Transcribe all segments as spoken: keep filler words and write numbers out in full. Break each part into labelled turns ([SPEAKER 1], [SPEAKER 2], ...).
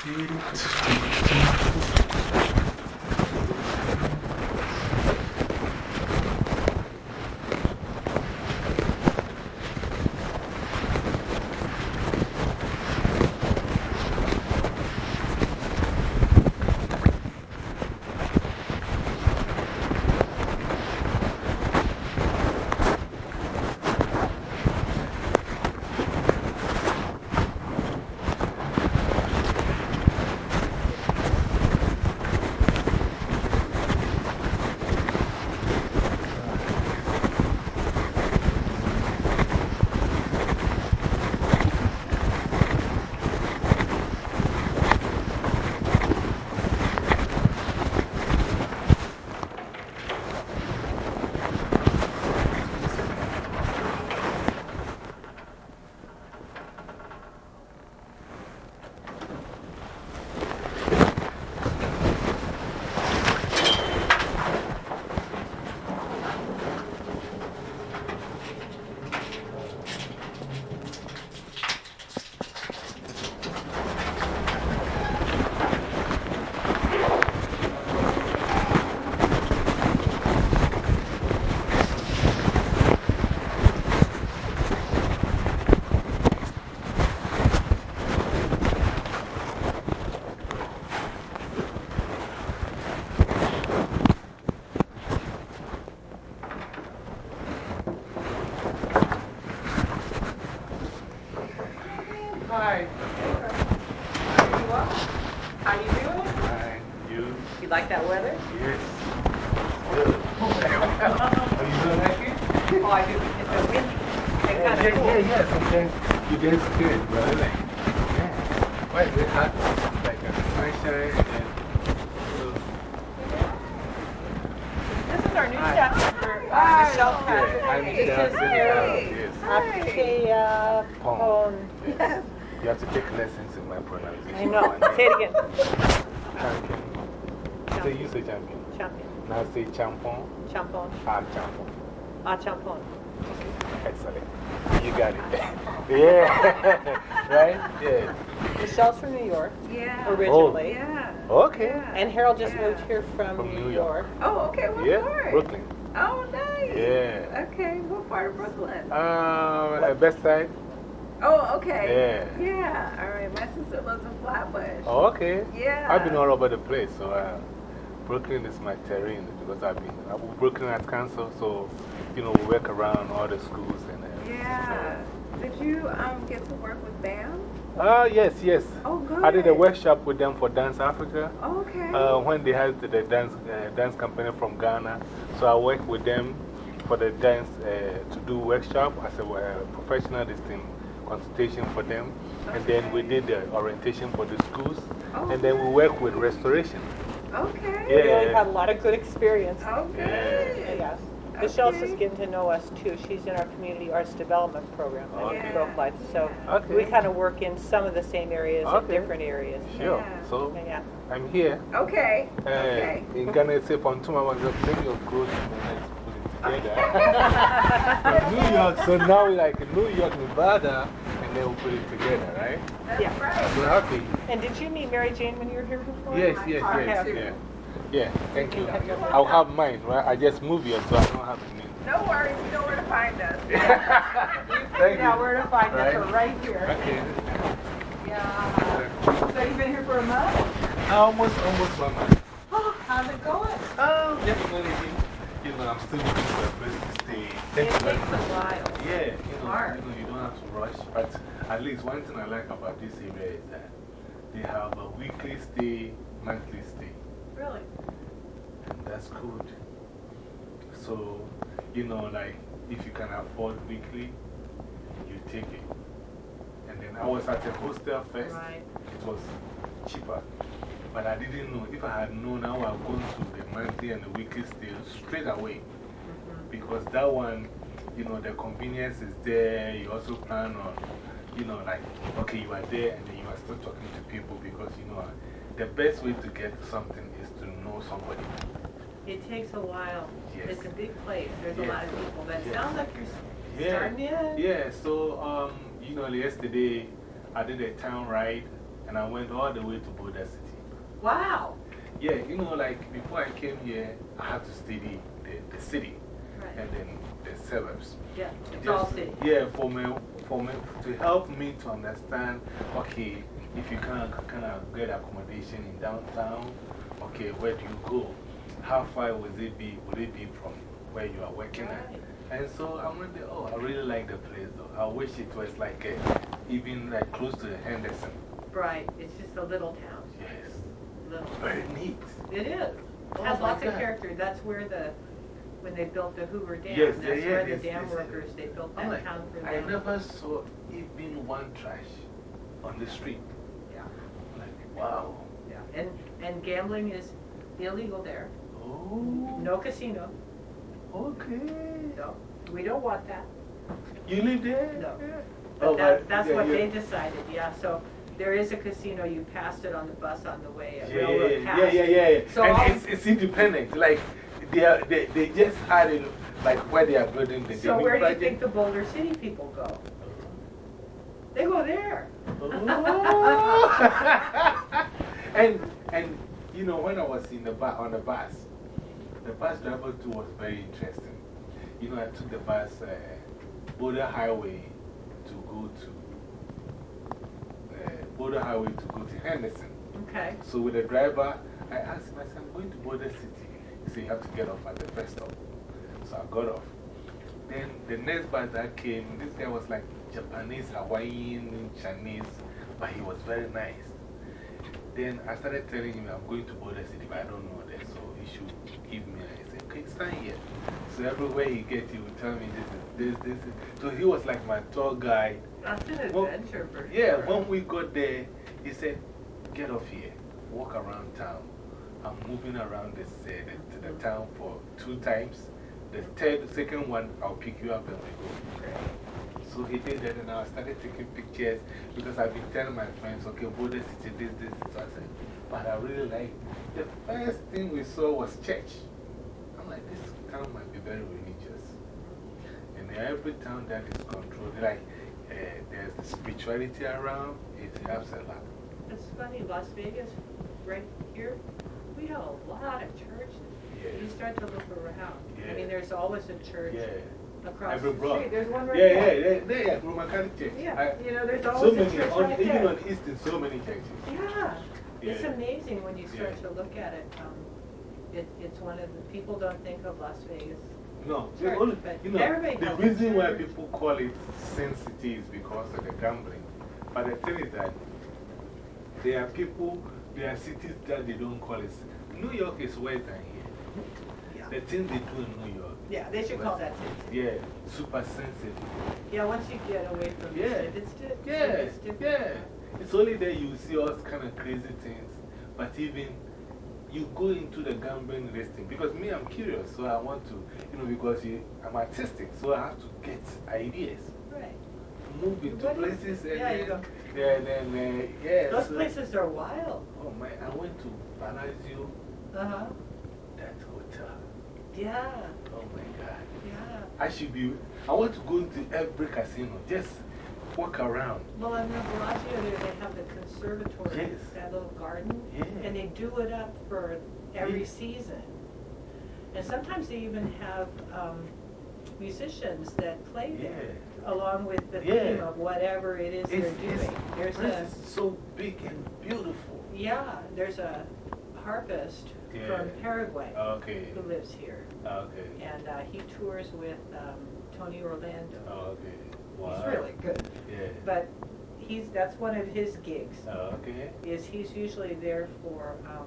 [SPEAKER 1] Hi.
[SPEAKER 2] How you doing?
[SPEAKER 1] Fine. You?
[SPEAKER 2] You like that weather?
[SPEAKER 1] Yes. Good. Oh, you don't like it?
[SPEAKER 2] Oh, I do. It's so windy. And
[SPEAKER 1] Yeah,
[SPEAKER 2] kind of
[SPEAKER 1] yeah,
[SPEAKER 2] cool.
[SPEAKER 1] yeah, yeah. Sometimes you get scared, but like, yeah. Why is it hot? Like a sunshine and.
[SPEAKER 2] This is our new
[SPEAKER 1] Hi.
[SPEAKER 2] staff member, uh,
[SPEAKER 3] Hi.
[SPEAKER 2] Michelle
[SPEAKER 1] Yeah,
[SPEAKER 2] Patrick.
[SPEAKER 1] I'm
[SPEAKER 2] This
[SPEAKER 1] Michelle
[SPEAKER 2] is
[SPEAKER 1] Patrick.
[SPEAKER 2] Mary
[SPEAKER 1] Yes.
[SPEAKER 2] Apkea
[SPEAKER 1] Pong.
[SPEAKER 2] Pong.
[SPEAKER 1] Yes. You have to take lessons in my pronunciation.
[SPEAKER 2] I know. Say it again.
[SPEAKER 1] Champion. Say you say champion.
[SPEAKER 2] Champion.
[SPEAKER 1] Now say champon.
[SPEAKER 2] Champon.
[SPEAKER 1] Ah, champon.
[SPEAKER 2] Ah, champon.
[SPEAKER 1] Okay. Excellent. You got it. Yeah. Right? Yeah.
[SPEAKER 2] Michelle's from New York
[SPEAKER 3] Yeah.
[SPEAKER 2] originally.
[SPEAKER 3] Yeah.
[SPEAKER 1] Okay.
[SPEAKER 3] Yeah.
[SPEAKER 2] And Harold just
[SPEAKER 3] Yeah.
[SPEAKER 2] moved here from,
[SPEAKER 1] From
[SPEAKER 2] New,
[SPEAKER 1] New
[SPEAKER 2] York.
[SPEAKER 1] York.
[SPEAKER 3] Oh, okay. What
[SPEAKER 1] Yeah.
[SPEAKER 3] part?
[SPEAKER 1] Brooklyn.
[SPEAKER 3] Oh, nice.
[SPEAKER 1] Yeah.
[SPEAKER 3] Okay. What part of Brooklyn?
[SPEAKER 1] Um, uh, best side?
[SPEAKER 3] Oh, okay.
[SPEAKER 1] Yeah.
[SPEAKER 3] Yeah. All right. My sister lives in Flatbush.
[SPEAKER 1] Oh, okay.
[SPEAKER 3] Yeah.
[SPEAKER 1] I've been all over the place. So, uh, Brooklyn is my terrain because I've been uh, Brooklyn Arts Council. So, you know, we work around all the schools and everything.
[SPEAKER 3] Yeah. Did you um, get to work with BAM?
[SPEAKER 1] Ah, uh, yes, yes.
[SPEAKER 3] Oh, good.
[SPEAKER 1] I did a workshop with them for Dance Africa.
[SPEAKER 3] Okay.
[SPEAKER 1] Uh, when they had the, the dance, uh, dance company from Ghana. So I worked with them for the dance uh, to do workshop as a uh, professional this thing, consultation for them. And then we did the orientation for the schools.
[SPEAKER 3] Oh,
[SPEAKER 1] and then we worked with restoration.
[SPEAKER 3] Okay.
[SPEAKER 2] We really
[SPEAKER 1] Yeah.
[SPEAKER 2] had a lot of good experience.
[SPEAKER 3] Okay.
[SPEAKER 2] Yes. Michelle's
[SPEAKER 3] Okay.
[SPEAKER 2] just getting to know us too. She's in our community arts development program at
[SPEAKER 1] Okay.
[SPEAKER 2] Grove Life. So
[SPEAKER 1] Okay.
[SPEAKER 2] we kind of work in some of the same areas in
[SPEAKER 1] Okay.
[SPEAKER 2] different areas.
[SPEAKER 1] Sure.
[SPEAKER 3] Yeah.
[SPEAKER 1] So
[SPEAKER 2] Yeah.
[SPEAKER 1] I'm here.
[SPEAKER 3] Okay.
[SPEAKER 1] Uh,
[SPEAKER 3] Okay.
[SPEAKER 1] In Ghana, it's a Pontuma, I was bring your clothes and let's put it together. From New York, so now we're like in New York, Nevada, and then we'll put it together, right?
[SPEAKER 3] That's
[SPEAKER 2] Yeah.
[SPEAKER 3] right.
[SPEAKER 1] I'm so happy.
[SPEAKER 2] And did you meet Mary Jane when you were here before?
[SPEAKER 1] Yes, yes,
[SPEAKER 3] Okay.
[SPEAKER 1] yes. Yeah. Yeah, thank you. I'll have mine, right? I just moved here, so I don't have to name.
[SPEAKER 3] No worries. You know where to find us.
[SPEAKER 1] Thank
[SPEAKER 2] Yeah,
[SPEAKER 1] you.
[SPEAKER 2] where to find us?
[SPEAKER 1] Right.
[SPEAKER 2] We're right here.
[SPEAKER 1] Okay.
[SPEAKER 2] Yeah. So you've been here for a month?
[SPEAKER 1] Almost, almost one month.
[SPEAKER 2] Oh, how's it going?
[SPEAKER 1] Um, just managing. You know, I'm still looking for a place to stay.
[SPEAKER 2] It takes a while.
[SPEAKER 1] Yeah, you know,
[SPEAKER 2] Hard.
[SPEAKER 1] you know, you don't have to rush. But at least one thing I like about this area is that they have a weekly stay, monthly stay.
[SPEAKER 2] Really?
[SPEAKER 1] And that's good. So, you know, like if you can afford weekly, you take it. And then I was at a hostel first.
[SPEAKER 2] Right.
[SPEAKER 1] It was cheaper. But I didn't know. If I had known, I would have gone to the monthly and the weekly stay straight away. Because that one, you know, the convenience is there. You also plan on, you know, like, okay, you are there and then you are still talking to people because, you know, the best way to get something is to know somebody.
[SPEAKER 2] It takes a while.
[SPEAKER 1] Yes.
[SPEAKER 2] It's a big place. There's a
[SPEAKER 1] Yeah.
[SPEAKER 2] lot of people. But it
[SPEAKER 1] Yeah.
[SPEAKER 2] sounds like you're s-
[SPEAKER 1] Yeah.
[SPEAKER 2] starting in.
[SPEAKER 1] Yeah, so, um, you know, yesterday I did a town ride and I went all the way to Boulder City.
[SPEAKER 2] Wow.
[SPEAKER 1] Yeah, you know, like before I came here, I had to study the, the city
[SPEAKER 2] Right.
[SPEAKER 1] and then the suburbs.
[SPEAKER 2] Yeah, it's
[SPEAKER 1] Just-
[SPEAKER 2] all city.
[SPEAKER 1] Yeah, for me, for me, to help me to understand, okay, if you can't kind of get accommodation in downtown, okay, where do you go? How far would it be, would it be from where you are working at?
[SPEAKER 2] Right.
[SPEAKER 1] And so I went there, oh, I really like the place though. I wish it was like uh, even like close to Henderson.
[SPEAKER 2] Right. It's just a little town.
[SPEAKER 1] Yes.
[SPEAKER 2] Little.
[SPEAKER 1] Very neat.
[SPEAKER 2] It is.
[SPEAKER 1] Oh
[SPEAKER 2] Has
[SPEAKER 1] my
[SPEAKER 2] lots of
[SPEAKER 1] God.
[SPEAKER 2] character. That's where the, when they built the Hoover Dam,
[SPEAKER 1] Yes,
[SPEAKER 2] that's
[SPEAKER 1] yeah, yeah,
[SPEAKER 2] where the
[SPEAKER 1] yes,
[SPEAKER 2] dam
[SPEAKER 1] yes,
[SPEAKER 2] workers,
[SPEAKER 1] yes.
[SPEAKER 2] they built
[SPEAKER 1] I'm
[SPEAKER 2] that
[SPEAKER 1] like,
[SPEAKER 2] town for
[SPEAKER 1] I
[SPEAKER 2] them.
[SPEAKER 1] never saw even one trash on the street.
[SPEAKER 2] Yeah.
[SPEAKER 1] I'm like, wow.
[SPEAKER 2] Yeah. And, and gambling is illegal there.
[SPEAKER 1] Oh,
[SPEAKER 2] No casino.
[SPEAKER 1] okay.
[SPEAKER 2] No. We don't want that.
[SPEAKER 1] You live there?
[SPEAKER 2] No.
[SPEAKER 1] Yeah.
[SPEAKER 2] But
[SPEAKER 1] Oh,
[SPEAKER 2] that,
[SPEAKER 1] but-
[SPEAKER 2] that's
[SPEAKER 1] yeah,
[SPEAKER 2] what
[SPEAKER 1] yeah.
[SPEAKER 2] they decided, yeah. So there is a casino. You passed it on the bus on the way.
[SPEAKER 1] Yeah,
[SPEAKER 2] Railroad
[SPEAKER 1] yeah, yeah,
[SPEAKER 2] pass.
[SPEAKER 1] yeah, yeah, yeah.
[SPEAKER 2] So
[SPEAKER 1] and
[SPEAKER 2] all-
[SPEAKER 1] it's, it's independent. Like, they, are, they, they just had it, like, where they are building the
[SPEAKER 2] So
[SPEAKER 1] the
[SPEAKER 2] where do you
[SPEAKER 1] project.
[SPEAKER 2] think the Boulder City people go? They go there.
[SPEAKER 1] Oh. and, and, you know, when I was in the bu on the bus, the bus driver too was very interesting. You know, I took the bus, uh, Boulder Highway to go to, uh, Boulder Highway to go to Henderson.
[SPEAKER 2] Okay.
[SPEAKER 1] So with the driver, I asked him, I said, I'm going to Boulder City. He said, you have to get off at the first stop. So I got off. Then the next bus that came, this guy was like Japanese, Hawaiian, Chinese, but he was very nice. Then I started telling him, I'm going to Boulder City, but I don't know that, so he should give me. I said, okay, stand here. So everywhere he gets, he would tell me this is this, this is. So he was like my tour guide.
[SPEAKER 2] That's an
[SPEAKER 1] Well,
[SPEAKER 2] adventure for sure.
[SPEAKER 1] Yeah, when we got there, he said, get off here, walk around town. I'm moving around this, uh, the, the town for two times. The third, second one, I'll pick you up and we go.
[SPEAKER 2] Great.
[SPEAKER 1] So he did that, and I started taking pictures because I've been telling my friends, okay, Boulder City, this, this. So I said, but I really like. The first thing we saw was church. I'm like, this town might be very religious. And every town that is controlled, like uh, there's the spirituality around, it helps a lot.
[SPEAKER 2] It's funny, Las Vegas, right here, we have a lot of churches.
[SPEAKER 1] Yeah.
[SPEAKER 2] You start to look around.
[SPEAKER 1] Yeah.
[SPEAKER 2] I mean, there's always a church
[SPEAKER 1] Yeah.
[SPEAKER 2] across
[SPEAKER 1] Every
[SPEAKER 2] the
[SPEAKER 1] block.
[SPEAKER 2] street. There's one right
[SPEAKER 1] Yeah,
[SPEAKER 2] there.
[SPEAKER 1] yeah, yeah, yeah, Roman Catholic Church.
[SPEAKER 2] Yeah,
[SPEAKER 1] I-
[SPEAKER 2] you know, there's
[SPEAKER 1] so
[SPEAKER 2] always a
[SPEAKER 1] many,
[SPEAKER 2] church
[SPEAKER 1] on,
[SPEAKER 2] right
[SPEAKER 1] even
[SPEAKER 2] there.
[SPEAKER 1] on Eastern, so many churches.
[SPEAKER 2] Yeah. It's
[SPEAKER 1] Yeah.
[SPEAKER 2] amazing when you start
[SPEAKER 1] Yeah.
[SPEAKER 2] to look at it. Um, it. It's one of the, people don't think of Las Vegas.
[SPEAKER 1] No, the
[SPEAKER 2] Church,
[SPEAKER 1] only,
[SPEAKER 2] but
[SPEAKER 1] you know,
[SPEAKER 2] everybody
[SPEAKER 1] the
[SPEAKER 2] has a
[SPEAKER 1] reason why
[SPEAKER 2] church.
[SPEAKER 1] people call it Sin City is because of the gambling. But the thing is that there are people, there are cities that they don't call it. New York is worse than here.
[SPEAKER 2] Yeah.
[SPEAKER 1] The things they do in New York.
[SPEAKER 2] Yeah, they should call that city.
[SPEAKER 1] Yeah, super sensitive.
[SPEAKER 2] Yeah, once you get away from
[SPEAKER 1] Yeah.
[SPEAKER 2] it, it's, di
[SPEAKER 1] Yeah,
[SPEAKER 2] it's different.
[SPEAKER 1] yeah. It's only there you see all kind of crazy things. But even you go into the gambling listing, because me, I'm curious, so I want to, you know, because you, I'm artistic, so I have to get ideas.
[SPEAKER 2] Right.
[SPEAKER 1] Move into
[SPEAKER 2] What is-
[SPEAKER 1] places and
[SPEAKER 2] yeah, you
[SPEAKER 1] then,
[SPEAKER 2] go.
[SPEAKER 1] then, then, uh, yeah.
[SPEAKER 2] Those
[SPEAKER 1] so-
[SPEAKER 2] places are wild.
[SPEAKER 1] Oh, my, I went to Bellagio,
[SPEAKER 2] Uh huh.
[SPEAKER 1] that hotel.
[SPEAKER 2] Yeah.
[SPEAKER 1] Oh, my God.
[SPEAKER 2] Yeah.
[SPEAKER 1] I should be, I want to go into every casino, just walk around.
[SPEAKER 2] Well, in the Bellagio there, they have the conservatory,
[SPEAKER 1] Yes.
[SPEAKER 2] that little garden,
[SPEAKER 1] Yeah.
[SPEAKER 2] and they do it up for every
[SPEAKER 1] Yeah.
[SPEAKER 2] season. And sometimes they even have um, musicians that play there,
[SPEAKER 1] Yeah.
[SPEAKER 2] along with the
[SPEAKER 1] Yeah.
[SPEAKER 2] theme of whatever it is
[SPEAKER 1] It's,
[SPEAKER 2] they're doing. There's
[SPEAKER 1] this
[SPEAKER 2] a,
[SPEAKER 1] is so big and beautiful.
[SPEAKER 2] yeah, there's a harpist
[SPEAKER 1] Yeah.
[SPEAKER 2] from Paraguay
[SPEAKER 1] Okay.
[SPEAKER 2] who lives here,
[SPEAKER 1] Okay.
[SPEAKER 2] and uh, he tours with um, Tony Orlando.
[SPEAKER 1] Okay. Wow.
[SPEAKER 2] He's really good.
[SPEAKER 1] Yeah.
[SPEAKER 2] But he's, that's one of his gigs.
[SPEAKER 1] Okay.
[SPEAKER 2] Is he's usually there for, um,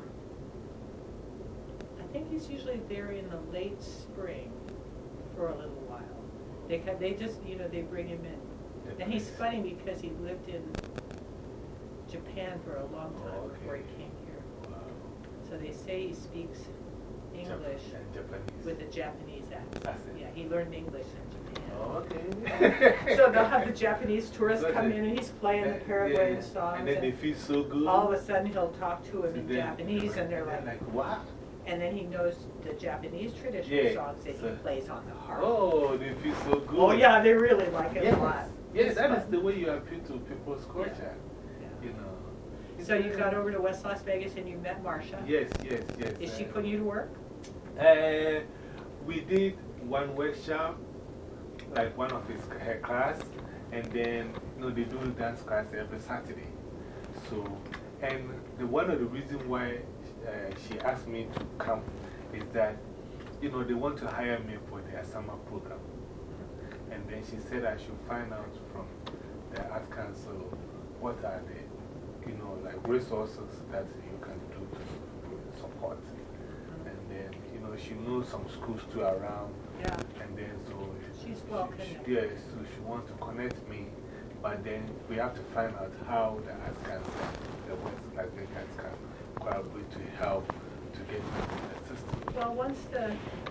[SPEAKER 2] I think he's usually there in the late spring for a little while. They, ca- they just, you know, they bring him in. And he's funny because he lived in Japan for a long time
[SPEAKER 1] Oh,
[SPEAKER 2] before he
[SPEAKER 1] okay.
[SPEAKER 2] came here.
[SPEAKER 1] Wow.
[SPEAKER 2] So they say he speaks English
[SPEAKER 1] Jap and Japanese.
[SPEAKER 2] with a Japanese accent.
[SPEAKER 1] That's it.
[SPEAKER 2] Yeah, he learned English in Japan.
[SPEAKER 1] Oh, okay.
[SPEAKER 2] So they'll have the Japanese tourists
[SPEAKER 1] That's
[SPEAKER 2] come
[SPEAKER 1] it.
[SPEAKER 2] in and he's playing the
[SPEAKER 1] Yeah,
[SPEAKER 2] Paraguayan
[SPEAKER 1] yeah.
[SPEAKER 2] songs.
[SPEAKER 1] And then they feel so good.
[SPEAKER 2] all of a sudden he'll talk to him
[SPEAKER 1] So
[SPEAKER 2] in
[SPEAKER 1] then-
[SPEAKER 2] Japanese and they're like,
[SPEAKER 1] wow.
[SPEAKER 2] and then he knows the Japanese traditional
[SPEAKER 1] Yeah,
[SPEAKER 2] songs that
[SPEAKER 1] so-
[SPEAKER 2] he plays on the harp.
[SPEAKER 1] Oh, they feel so good.
[SPEAKER 2] Oh, yeah, they really like it
[SPEAKER 1] Yes.
[SPEAKER 2] a lot.
[SPEAKER 1] Yes,
[SPEAKER 2] It's
[SPEAKER 1] that
[SPEAKER 2] fun.
[SPEAKER 1] is the way you appeal to people's culture.
[SPEAKER 2] Yeah.
[SPEAKER 1] You know. You
[SPEAKER 2] So you got over to West Las Vegas and you met Marcia?
[SPEAKER 1] Yes, yes, yes.
[SPEAKER 2] Is she
[SPEAKER 1] uh,
[SPEAKER 2] putting you to work?
[SPEAKER 1] Uh, we did one workshop, like one of his, her class, and then, you know, they do dance class every Saturday. So, and the, one of the reasons why uh, she asked me to come is that, you know, they want to hire me for their summer program. And then she said I should find out from the Art Council what are the, you know, like resources that you can do to support. And then, you know, she knows some schools too around.
[SPEAKER 2] Yeah.
[SPEAKER 1] And then so
[SPEAKER 2] She's well
[SPEAKER 1] she,
[SPEAKER 2] connected.
[SPEAKER 1] she, yeah, so she wants to connect me, but then we have to find out how the Arts Council, the West Las Vegas can collaborate to help to get into the system.
[SPEAKER 2] Well, once the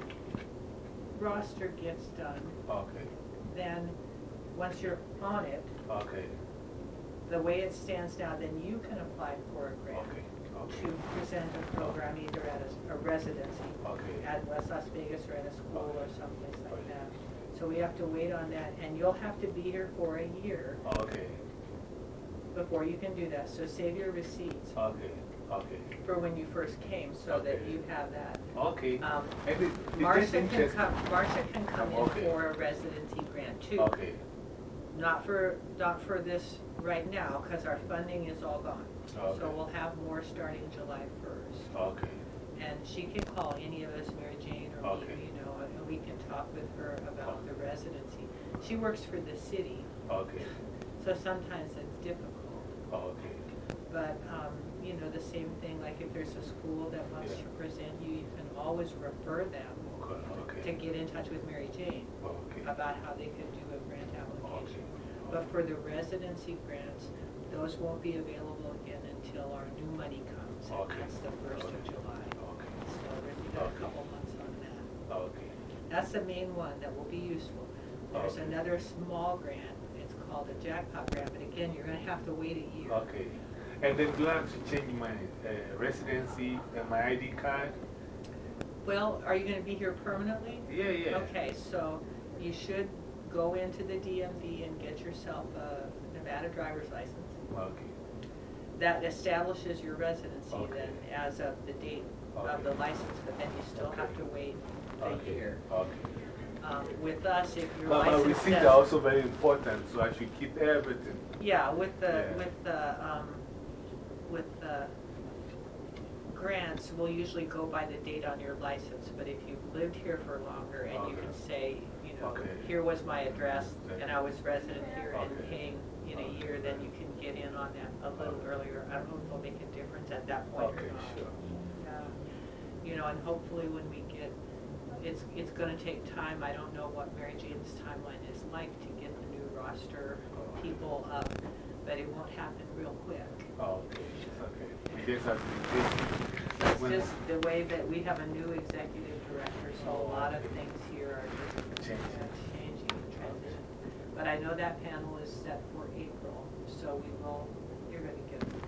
[SPEAKER 2] roster gets done,
[SPEAKER 1] Okay,
[SPEAKER 2] then once you're on it,
[SPEAKER 1] okay,
[SPEAKER 2] the way it stands now, then you can apply for a grant
[SPEAKER 1] okay,
[SPEAKER 2] to
[SPEAKER 1] okay,
[SPEAKER 2] present a program either at a, a residency
[SPEAKER 1] okay,
[SPEAKER 2] at West Las Vegas or at a school or someplace like that. So we have to wait on that, and you'll have to be here for a year
[SPEAKER 1] okay,
[SPEAKER 2] before you can do that. So save your receipts
[SPEAKER 1] okay, okay,
[SPEAKER 2] for when you first came so that
[SPEAKER 1] Okay.
[SPEAKER 2] you have that.
[SPEAKER 1] okay.
[SPEAKER 2] Um,
[SPEAKER 1] And it, it's
[SPEAKER 2] Marcia
[SPEAKER 1] just
[SPEAKER 2] can
[SPEAKER 1] interesting.
[SPEAKER 2] come, Marcia can come in
[SPEAKER 1] Okay.
[SPEAKER 2] for a residency grant too.
[SPEAKER 1] Okay,
[SPEAKER 2] Not for, not for this right now, because our funding is all gone.
[SPEAKER 1] Okay.
[SPEAKER 2] So we'll have more starting July first.
[SPEAKER 1] okay,
[SPEAKER 2] And she can call any of us, Mary Jane or me,
[SPEAKER 1] Okay.
[SPEAKER 2] you know, and we can talk with her about the residency. She works for the city,
[SPEAKER 1] okay,
[SPEAKER 2] so sometimes it's difficult.
[SPEAKER 1] okay,
[SPEAKER 2] But, um, you know, the same thing, like if there's a school that wants
[SPEAKER 1] Yeah.
[SPEAKER 2] to present you, you can always refer them
[SPEAKER 1] okay,
[SPEAKER 2] to get in touch with Mary Jane
[SPEAKER 1] okay,
[SPEAKER 2] about how they could do a grant application.
[SPEAKER 1] okay.
[SPEAKER 2] But for the residency grants, those won't be available again until our new money comes. And
[SPEAKER 1] Okay.
[SPEAKER 2] that's the first of
[SPEAKER 1] Okay.
[SPEAKER 2] July.
[SPEAKER 1] Okay.
[SPEAKER 2] So we've got a
[SPEAKER 1] Okay.
[SPEAKER 2] couple months on that.
[SPEAKER 1] Okay,
[SPEAKER 2] That's the main one that will be useful. There's
[SPEAKER 1] Okay.
[SPEAKER 2] another small grant. It's called a jackpot grant, but again, you're going to have to wait a year.
[SPEAKER 1] okay. And then do I have to change my uh, residency and my I D card?
[SPEAKER 2] Well, are you going to be here permanently?
[SPEAKER 1] Yeah, yeah.
[SPEAKER 2] Okay, so you should go into the D M V and get yourself a Nevada driver's license.
[SPEAKER 1] Okay,
[SPEAKER 2] That establishes your residency
[SPEAKER 1] Okay.
[SPEAKER 2] then as of the date of
[SPEAKER 1] Okay.
[SPEAKER 2] the license, but then you still have to wait a
[SPEAKER 1] okay,
[SPEAKER 2] year.
[SPEAKER 1] okay.
[SPEAKER 2] Um, With us, if your
[SPEAKER 1] But my
[SPEAKER 2] license
[SPEAKER 1] receipts
[SPEAKER 2] says-
[SPEAKER 1] are also very important, so I should keep everything.
[SPEAKER 2] Yeah, with the,
[SPEAKER 1] Yeah.
[SPEAKER 2] with the, um, with the grants, we'll usually go by the date on your license, but if you've lived here for longer and you
[SPEAKER 1] Okay.
[SPEAKER 2] can say, you know,
[SPEAKER 1] Okay.
[SPEAKER 2] here was my address and I was resident here and
[SPEAKER 1] Okay.
[SPEAKER 2] paying in a
[SPEAKER 1] Okay.
[SPEAKER 2] year, then you can get in on that a little
[SPEAKER 1] Okay.
[SPEAKER 2] earlier. I don't know if it'll make a difference at that point or
[SPEAKER 1] Okay,
[SPEAKER 2] not.
[SPEAKER 1] sure.
[SPEAKER 2] Yeah. You know, and hopefully when we get, it's, it's gonna take time. I don't know what Mary Jane's timeline is like to get the new roster
[SPEAKER 1] Oh.
[SPEAKER 2] people up, but it won't happen real quick.
[SPEAKER 1] Oh, okay, okay. You just have to be patient.
[SPEAKER 2] It's
[SPEAKER 1] When-
[SPEAKER 2] just the way that we have a new executive director, so a lot of things here are just
[SPEAKER 1] Changing.
[SPEAKER 2] uh, changing and transition. But I know that panel is set for April, so we will, you're gonna get it.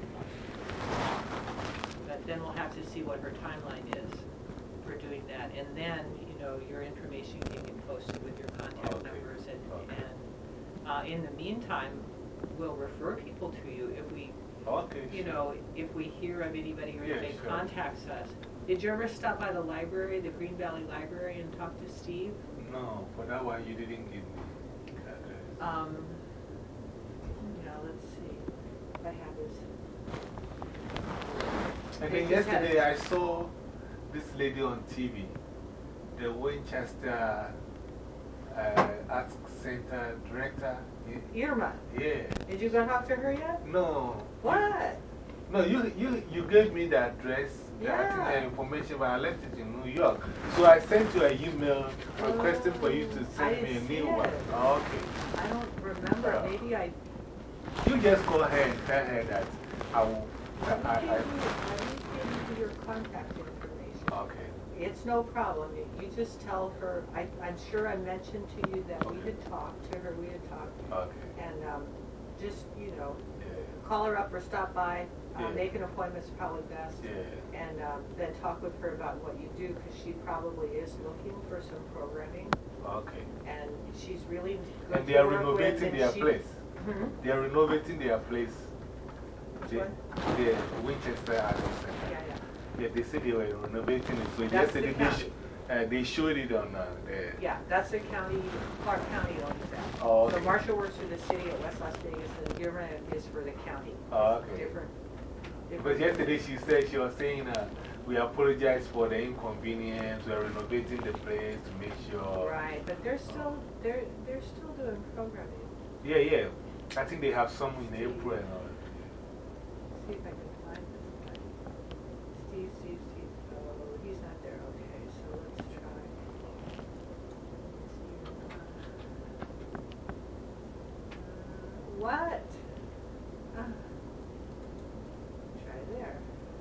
[SPEAKER 2] But then we'll have to see what her timeline is for doing that. And then, you know, your information can get posted with your contact
[SPEAKER 1] Okay.
[SPEAKER 2] numbers. And,
[SPEAKER 1] Okay.
[SPEAKER 2] and uh, in the meantime, we'll refer people to you if we,
[SPEAKER 1] Okay,
[SPEAKER 2] you
[SPEAKER 1] sure.
[SPEAKER 2] know, if we hear of anybody or
[SPEAKER 1] Yeah,
[SPEAKER 2] anybody
[SPEAKER 1] sure.
[SPEAKER 2] contacts us. Did you ever stop by the library, the Green Valley Library, and talk to Steve?
[SPEAKER 1] No, for that one you didn't give me the address.
[SPEAKER 2] Um, yeah, let's see. If I have his.
[SPEAKER 1] And
[SPEAKER 2] They
[SPEAKER 1] then
[SPEAKER 2] just had-
[SPEAKER 1] yesterday I saw this lady on T V, the Winchester uh, Arts Center director. Y-
[SPEAKER 2] Irma,
[SPEAKER 1] Yeah.
[SPEAKER 2] did you go talk to her yet?
[SPEAKER 1] No.
[SPEAKER 2] What?
[SPEAKER 1] No, you, you, you gave me the address, the, I think
[SPEAKER 2] Yeah.
[SPEAKER 1] the information, but I left it in New York. So I sent you an email requesting for you to
[SPEAKER 2] Oh, I
[SPEAKER 1] send me a
[SPEAKER 2] didn't
[SPEAKER 1] new
[SPEAKER 2] see
[SPEAKER 1] one.
[SPEAKER 2] it.
[SPEAKER 1] Oh, okay.
[SPEAKER 2] I don't remember.
[SPEAKER 1] Uh,
[SPEAKER 2] Maybe I.
[SPEAKER 1] You just go ahead and tell her that I will.
[SPEAKER 2] Let me
[SPEAKER 1] I,
[SPEAKER 2] give you,
[SPEAKER 1] I,
[SPEAKER 2] let me give you your contact information.
[SPEAKER 1] okay.
[SPEAKER 2] It's no problem. You- You just tell her, I, I'm sure I mentioned to you that we
[SPEAKER 1] Okay.
[SPEAKER 2] had talked to her, we had talked.
[SPEAKER 1] Okay.
[SPEAKER 2] And um, just, you know,
[SPEAKER 1] Yeah.
[SPEAKER 2] call her up or stop by, uh,
[SPEAKER 1] Yeah.
[SPEAKER 2] make an appointment's probably best.
[SPEAKER 1] Yeah.
[SPEAKER 2] And um, then talk with her about what you do, because she probably is looking for some programming.
[SPEAKER 1] Okay.
[SPEAKER 2] And she's really good
[SPEAKER 1] And they
[SPEAKER 2] to
[SPEAKER 1] are
[SPEAKER 2] work with,
[SPEAKER 1] renovating
[SPEAKER 2] and
[SPEAKER 1] their
[SPEAKER 2] she-
[SPEAKER 1] place.
[SPEAKER 2] Mhm.
[SPEAKER 1] They are renovating their place.
[SPEAKER 2] Which
[SPEAKER 1] They,
[SPEAKER 2] one?
[SPEAKER 1] the Winchester Arts Center.
[SPEAKER 2] Yeah, yeah.
[SPEAKER 1] Yeah, they said they were renovating it. So
[SPEAKER 2] That's the
[SPEAKER 1] yesterday they, sh
[SPEAKER 2] county.
[SPEAKER 1] uh, they showed it on uh, the.
[SPEAKER 2] Yeah, that's the county, Clark County owns that.
[SPEAKER 1] Oh,
[SPEAKER 2] So
[SPEAKER 1] okay.
[SPEAKER 2] Marshall works for the city of West Las Vegas, and the government is for the county.
[SPEAKER 1] Oh,
[SPEAKER 2] It's
[SPEAKER 1] okay.
[SPEAKER 2] Different.
[SPEAKER 1] Because
[SPEAKER 2] different-
[SPEAKER 1] yesterday she said, she was saying, uh, we apologize for the inconvenience. We are renovating the place to make sure.
[SPEAKER 2] Right, but they're still, they're, they're still doing programming.
[SPEAKER 1] Yeah, yeah. I think they have some in April and all.
[SPEAKER 2] See if I can find this guy. Steve, Steve, Steve. Oh, he's not there. Okay, so let's try. Let's see. Uh, what? Uh, try there.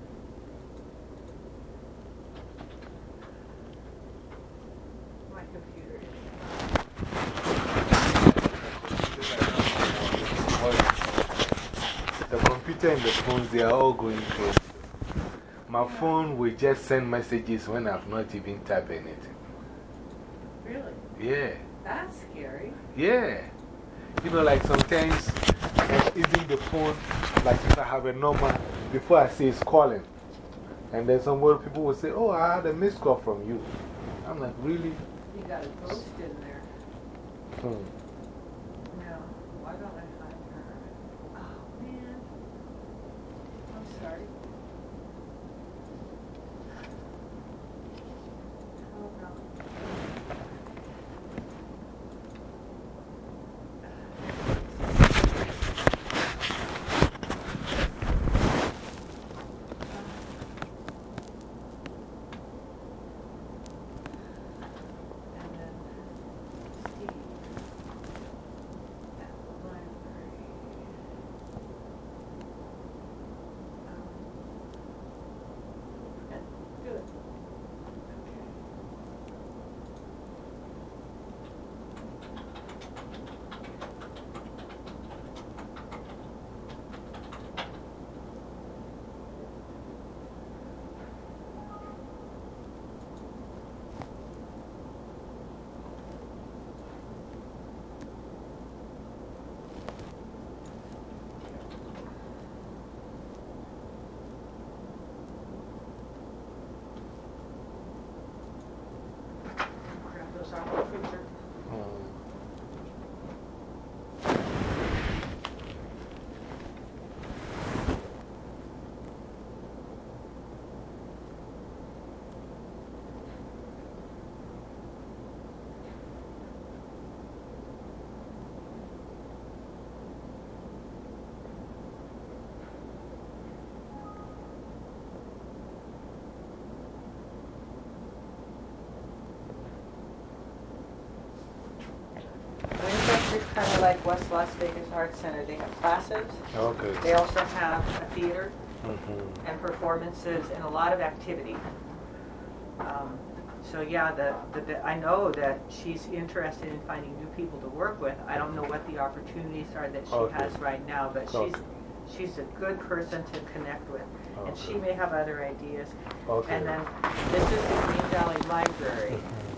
[SPEAKER 2] My computer is.
[SPEAKER 1] The computer and the phones, they are all going crazy. My phone will just send messages when I've not even typed anything.
[SPEAKER 2] Really?
[SPEAKER 1] Yeah.
[SPEAKER 2] That's scary.
[SPEAKER 1] Yeah. You know, like sometimes, uh, even the phone, like if I have a number, before I say it's calling, and then some more people will say, oh, I had a missed call from you. I'm like, really?
[SPEAKER 2] You got a ghost in there.
[SPEAKER 1] Hmm.
[SPEAKER 2] No, why don't I find her? Oh, man. I'm sorry. Oh, no. And then Steve at the library. Um, Good. Okay. Grab those off the printer.
[SPEAKER 1] Hmm.
[SPEAKER 2] Winchester is kind of like West Las Vegas Arts Center. They have classes.
[SPEAKER 1] Okay.
[SPEAKER 2] They also have a theater
[SPEAKER 1] Mm-hmm.
[SPEAKER 2] and performances and a lot of activity. Um, so yeah, the, the, the, I know that she's interested in finding new people to work with. I don't know what the opportunities are that she
[SPEAKER 1] Okay.
[SPEAKER 2] has right now, but she's,
[SPEAKER 1] Okay.
[SPEAKER 2] she's a good person to connect with. And she
[SPEAKER 1] Okay.
[SPEAKER 2] may have other ideas.
[SPEAKER 1] Okay.
[SPEAKER 2] And then this is the Green Valley Library.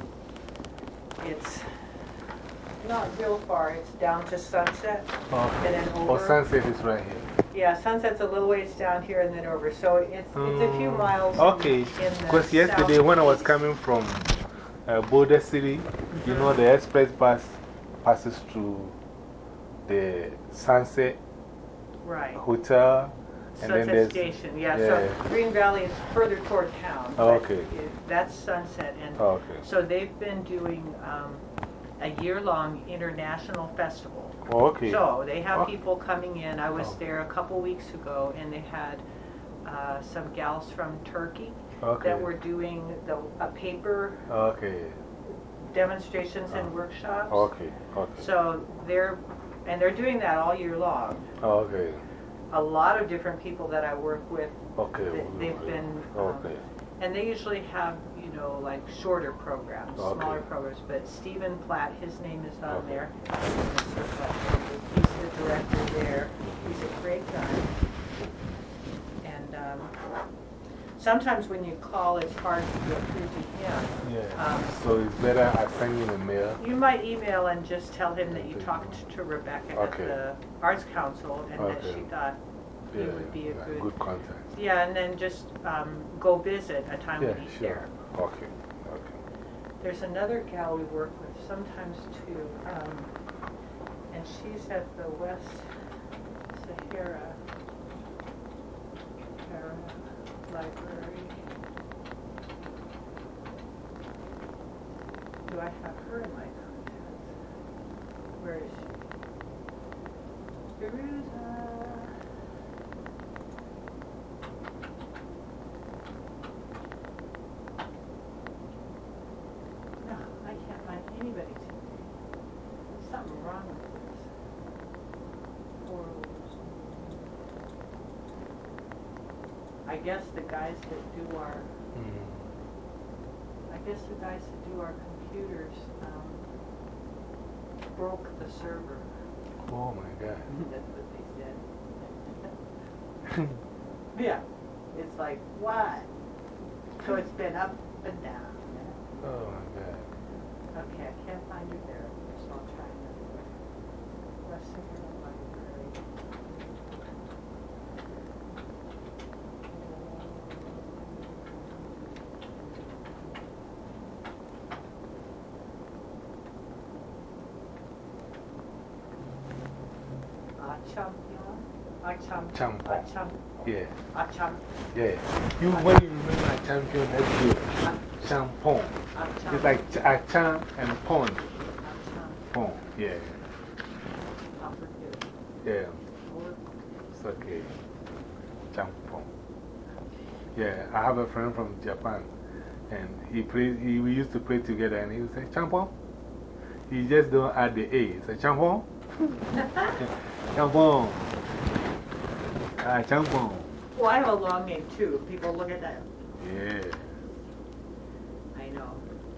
[SPEAKER 1] Mhm.
[SPEAKER 2] It's not real far. It's down to Sunset
[SPEAKER 1] Okay.
[SPEAKER 2] and then
[SPEAKER 1] Oh,
[SPEAKER 2] over.
[SPEAKER 1] Sunset is right here.
[SPEAKER 2] Yeah, Sunset's a little ways down here and then over. So it's, it's a few
[SPEAKER 1] Mm,
[SPEAKER 2] miles.
[SPEAKER 1] Okay.
[SPEAKER 2] in the
[SPEAKER 1] Because yesterday when I was
[SPEAKER 2] southeast.
[SPEAKER 1] coming from uh, Boulder City, you know, the express bus passes through the Sunset
[SPEAKER 2] Right.
[SPEAKER 1] Hotel. And then
[SPEAKER 2] Sunset
[SPEAKER 1] there's.
[SPEAKER 2] Station, yeah,
[SPEAKER 1] yeah.
[SPEAKER 2] so Green Valley is further toward town.
[SPEAKER 1] Oh,
[SPEAKER 2] but
[SPEAKER 1] okay.
[SPEAKER 2] it- That's Sunset, and
[SPEAKER 1] Oh, okay.
[SPEAKER 2] so they've been doing um, a year-long international festival.
[SPEAKER 1] Oh, okay.
[SPEAKER 2] So they have
[SPEAKER 1] Oh.
[SPEAKER 2] people coming in. I was
[SPEAKER 1] Oh.
[SPEAKER 2] there a couple weeks ago, and they had uh, some gals from Turkey
[SPEAKER 1] Okay.
[SPEAKER 2] that were doing the, a paper
[SPEAKER 1] Okay.
[SPEAKER 2] demonstrations and
[SPEAKER 1] Oh.
[SPEAKER 2] workshops.
[SPEAKER 1] Okay. Okay.
[SPEAKER 2] So they're, and they're doing that all year long.
[SPEAKER 1] Okay.
[SPEAKER 2] A lot of different people that I work with,
[SPEAKER 1] Okay.
[SPEAKER 2] they- they've
[SPEAKER 1] okay.
[SPEAKER 2] been, um,
[SPEAKER 1] Okay.
[SPEAKER 2] and they usually have, you know, like shorter programs,
[SPEAKER 1] Okay.
[SPEAKER 2] smaller programs. But Stephen Platt, his name is on
[SPEAKER 1] Okay.
[SPEAKER 2] there. He's the director there. He's a great guy. And um, sometimes when you call, it's hard to get through to him.
[SPEAKER 1] Yeah.
[SPEAKER 2] Um,
[SPEAKER 1] So it's better I send you a mail.
[SPEAKER 2] You might email and just tell him that you talked to Rebecca at
[SPEAKER 1] Okay.
[SPEAKER 2] the Arts Council and that
[SPEAKER 1] Okay.
[SPEAKER 2] she thought he would be a
[SPEAKER 1] yeah,
[SPEAKER 2] good.
[SPEAKER 1] good contact.
[SPEAKER 2] Yeah, and then just um, go visit a time
[SPEAKER 1] Yeah,
[SPEAKER 2] when he's
[SPEAKER 1] sure.
[SPEAKER 2] there.
[SPEAKER 1] Okay, okay.
[SPEAKER 2] There's another gal we work with sometimes too, um, and she's at the West Sahara, Sahara Library. Do I have her in my contacts? Where is she? Jerusa. No, I can't find anybody today. There's something wrong with this. Or I guess the guys that do our,
[SPEAKER 1] Mm.
[SPEAKER 2] I guess the guys that do our computers um, broke the server.
[SPEAKER 1] Oh my God.
[SPEAKER 2] That's what they said. Yeah, it's like, what? So it's been up and down.
[SPEAKER 1] Oh my God.
[SPEAKER 2] Okay, I can't find her there, so I'll try another way. West Sahara Library. Achampion? Acham.
[SPEAKER 1] Champon.
[SPEAKER 2] Acham.
[SPEAKER 1] Yeah,
[SPEAKER 2] Acham.
[SPEAKER 1] yeah. You, when you remember a champion, that's good. Champon.
[SPEAKER 2] Acham.
[SPEAKER 1] It's like ch a champ and pon.
[SPEAKER 2] Acham.
[SPEAKER 1] Pon, yeah.
[SPEAKER 2] I'll forget it.
[SPEAKER 1] Yeah,
[SPEAKER 2] Or-
[SPEAKER 1] it's okay. Champon. Yeah, I have a friend from Japan, and he plays, he, we used to play together, and he would say, Champon? He just don't add the A. It's a Champon? Champon. Ah, Champon.
[SPEAKER 2] Well, I have a long name too. People look at that.
[SPEAKER 1] Yeah.
[SPEAKER 2] I know.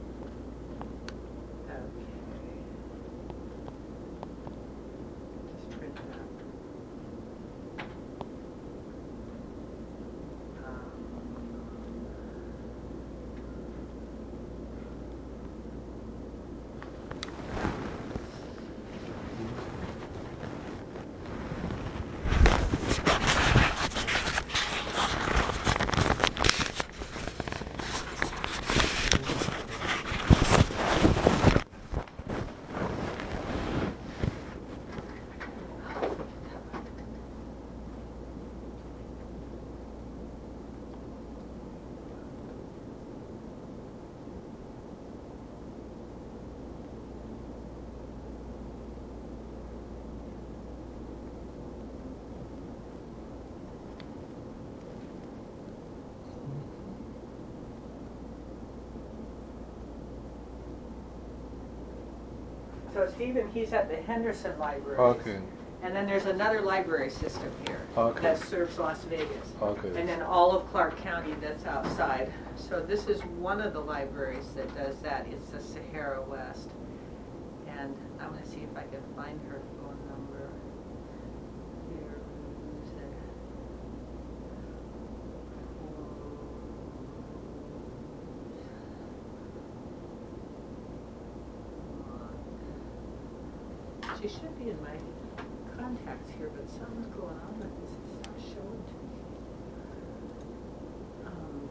[SPEAKER 2] Okay. Just print it out. Um, So Stephen, he's at the Henderson Library.
[SPEAKER 1] Okay.
[SPEAKER 2] And then there's another library system here
[SPEAKER 1] Okay.
[SPEAKER 2] that serves Las Vegas.
[SPEAKER 1] Okay.
[SPEAKER 2] And then all of Clark County that's outside. So this is one of the libraries that does that. It's the Sahara West. And I'm going to see if I can find her phone number. Here, is it? She should be in my contacts here, but something's going on with this. It's not showing to me. Um,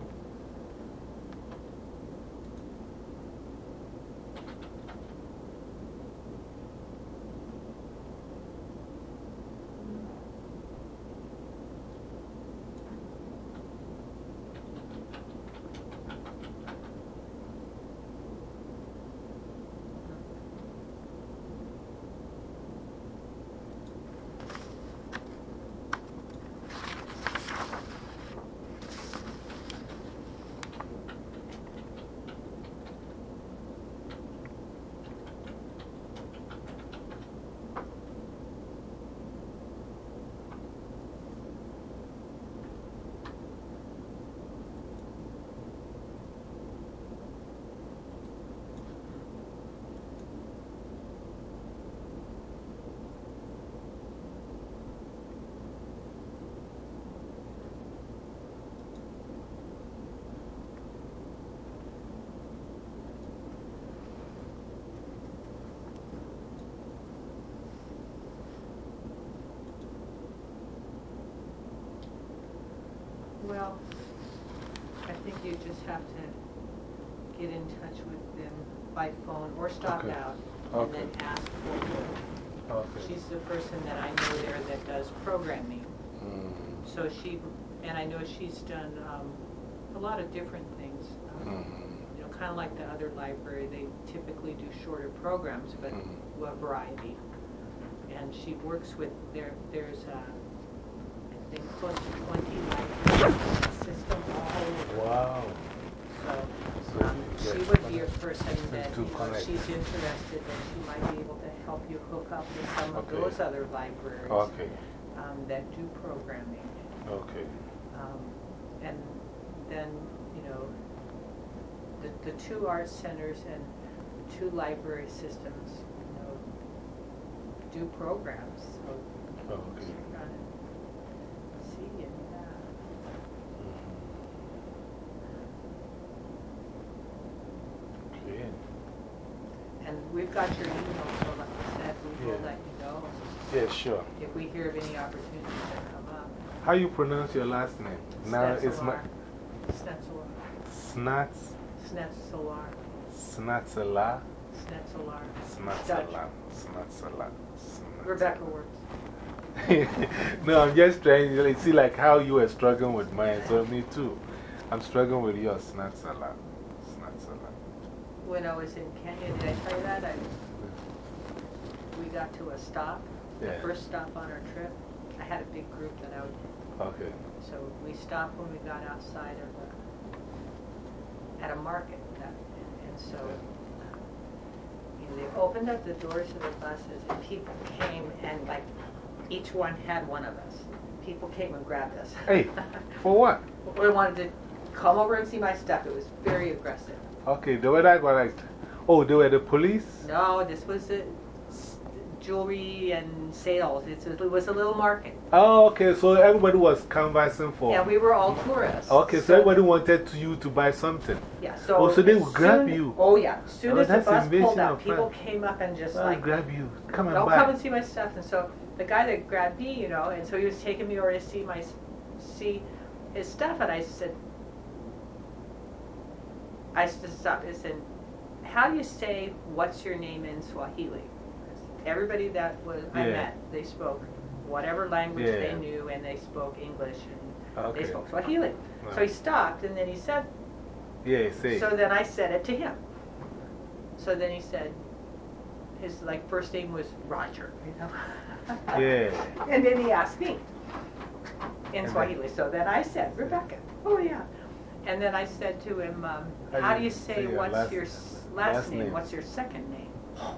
[SPEAKER 2] Well, I think you just have to get in touch with them by phone or stop
[SPEAKER 1] Okay.
[SPEAKER 2] out and
[SPEAKER 1] Okay.
[SPEAKER 2] then ask for her.
[SPEAKER 1] Okay.
[SPEAKER 2] She's the person that I know there that does programming.
[SPEAKER 1] Mm.
[SPEAKER 2] So she, and I know she's done um, a lot of different things. Um,
[SPEAKER 1] Mm.
[SPEAKER 2] You know, kind of like the other library, they typically do shorter programs, but
[SPEAKER 1] Mhm.
[SPEAKER 2] a variety. And she works with, there. there's, uh, I think, close to twenty libraries system all over.
[SPEAKER 1] Wow.
[SPEAKER 2] So,
[SPEAKER 1] So,
[SPEAKER 2] um,
[SPEAKER 1] yeah,
[SPEAKER 2] she would be a
[SPEAKER 1] connect.
[SPEAKER 2] person that,
[SPEAKER 1] To
[SPEAKER 2] you know,
[SPEAKER 1] connect.
[SPEAKER 2] if she's interested, that she might be able to help you hook up with some of
[SPEAKER 1] Okay.
[SPEAKER 2] those other libraries
[SPEAKER 1] Okay.
[SPEAKER 2] um, that do programming.
[SPEAKER 1] Okay.
[SPEAKER 2] Um, and then, you know, the, the two art centers and two library systems, you know, do programs. So
[SPEAKER 1] Okay.
[SPEAKER 2] you're gonna see in that.
[SPEAKER 1] Okay.
[SPEAKER 2] And we've got your email, so like I said, we will
[SPEAKER 1] Yeah.
[SPEAKER 2] let you know
[SPEAKER 1] Yeah, sure.
[SPEAKER 2] if we hear of any opportunities that come up.
[SPEAKER 1] How you pronounce your last name? Now it's my
[SPEAKER 2] Snetzelar.
[SPEAKER 1] Snats
[SPEAKER 2] Snetzelar.
[SPEAKER 1] Snatsala
[SPEAKER 2] Snetzelar.
[SPEAKER 1] Snatsala Snatsala.
[SPEAKER 2] Rebecca works.
[SPEAKER 1] No, I'm just trying to see like how you were struggling with mine. So me too. I'm struggling with yours. Snatsala. Snatsala.
[SPEAKER 2] When I was in Kenya, did I tell you that? I, we got to a stop,
[SPEAKER 1] Yeah.
[SPEAKER 2] the first stop on our trip. I had a big group that I would,
[SPEAKER 1] Okay.
[SPEAKER 2] so we stopped when we got outside of a, at a market. That, and, and so uh, you know, they opened up the doors of the buses and people came and like each one had one of us. People came and grabbed us.
[SPEAKER 1] Hey, for what?
[SPEAKER 2] They wanted to come over and see my stuff. It was very aggressive.
[SPEAKER 1] Okay, they were like, like, oh, they were the police?
[SPEAKER 2] No, this was a, s- jewelry and sales. It's a, it was a little market.
[SPEAKER 1] Oh, okay, so everybody was canvassing for.
[SPEAKER 2] Yeah, we were all tourists.
[SPEAKER 1] Okay, so, everybody wanted to you to buy something.
[SPEAKER 2] Yeah, so.
[SPEAKER 1] Oh, so they
[SPEAKER 2] as
[SPEAKER 1] would grab
[SPEAKER 2] soon-
[SPEAKER 1] you.
[SPEAKER 2] Oh, yeah. As soon
[SPEAKER 1] Oh,
[SPEAKER 2] as the
[SPEAKER 1] that's
[SPEAKER 2] bus
[SPEAKER 1] invasion
[SPEAKER 2] pulled up,
[SPEAKER 1] of
[SPEAKER 2] people
[SPEAKER 1] privacy.
[SPEAKER 2] came up and just
[SPEAKER 1] I'll
[SPEAKER 2] like,
[SPEAKER 1] grab you. Come and
[SPEAKER 2] oh,
[SPEAKER 1] buy.
[SPEAKER 2] come and see my stuff. And so the guy that grabbed me, you know, and so he was taking me over to see my, s- see his stuff. And I said, I stood up and said, how do you say what's your name in Swahili? Everybody that was I
[SPEAKER 1] Yeah.
[SPEAKER 2] met, they spoke whatever language
[SPEAKER 1] Yeah.
[SPEAKER 2] they knew, and they spoke English, and
[SPEAKER 1] Okay.
[SPEAKER 2] they spoke Swahili. So he stopped, and then he said,
[SPEAKER 1] Yeah, say.
[SPEAKER 2] so then I said it to him. So then he said, his like first name was Roger, you know?
[SPEAKER 1] Yeah.
[SPEAKER 2] And then he asked me in
[SPEAKER 1] And
[SPEAKER 2] Swahili. So then I said, Rebecca. Oh, yeah. And then I said to him, um, how do you say,
[SPEAKER 1] your
[SPEAKER 2] what's
[SPEAKER 1] last-
[SPEAKER 2] your s- last,
[SPEAKER 1] last
[SPEAKER 2] name?
[SPEAKER 1] name?
[SPEAKER 2] What's your second name?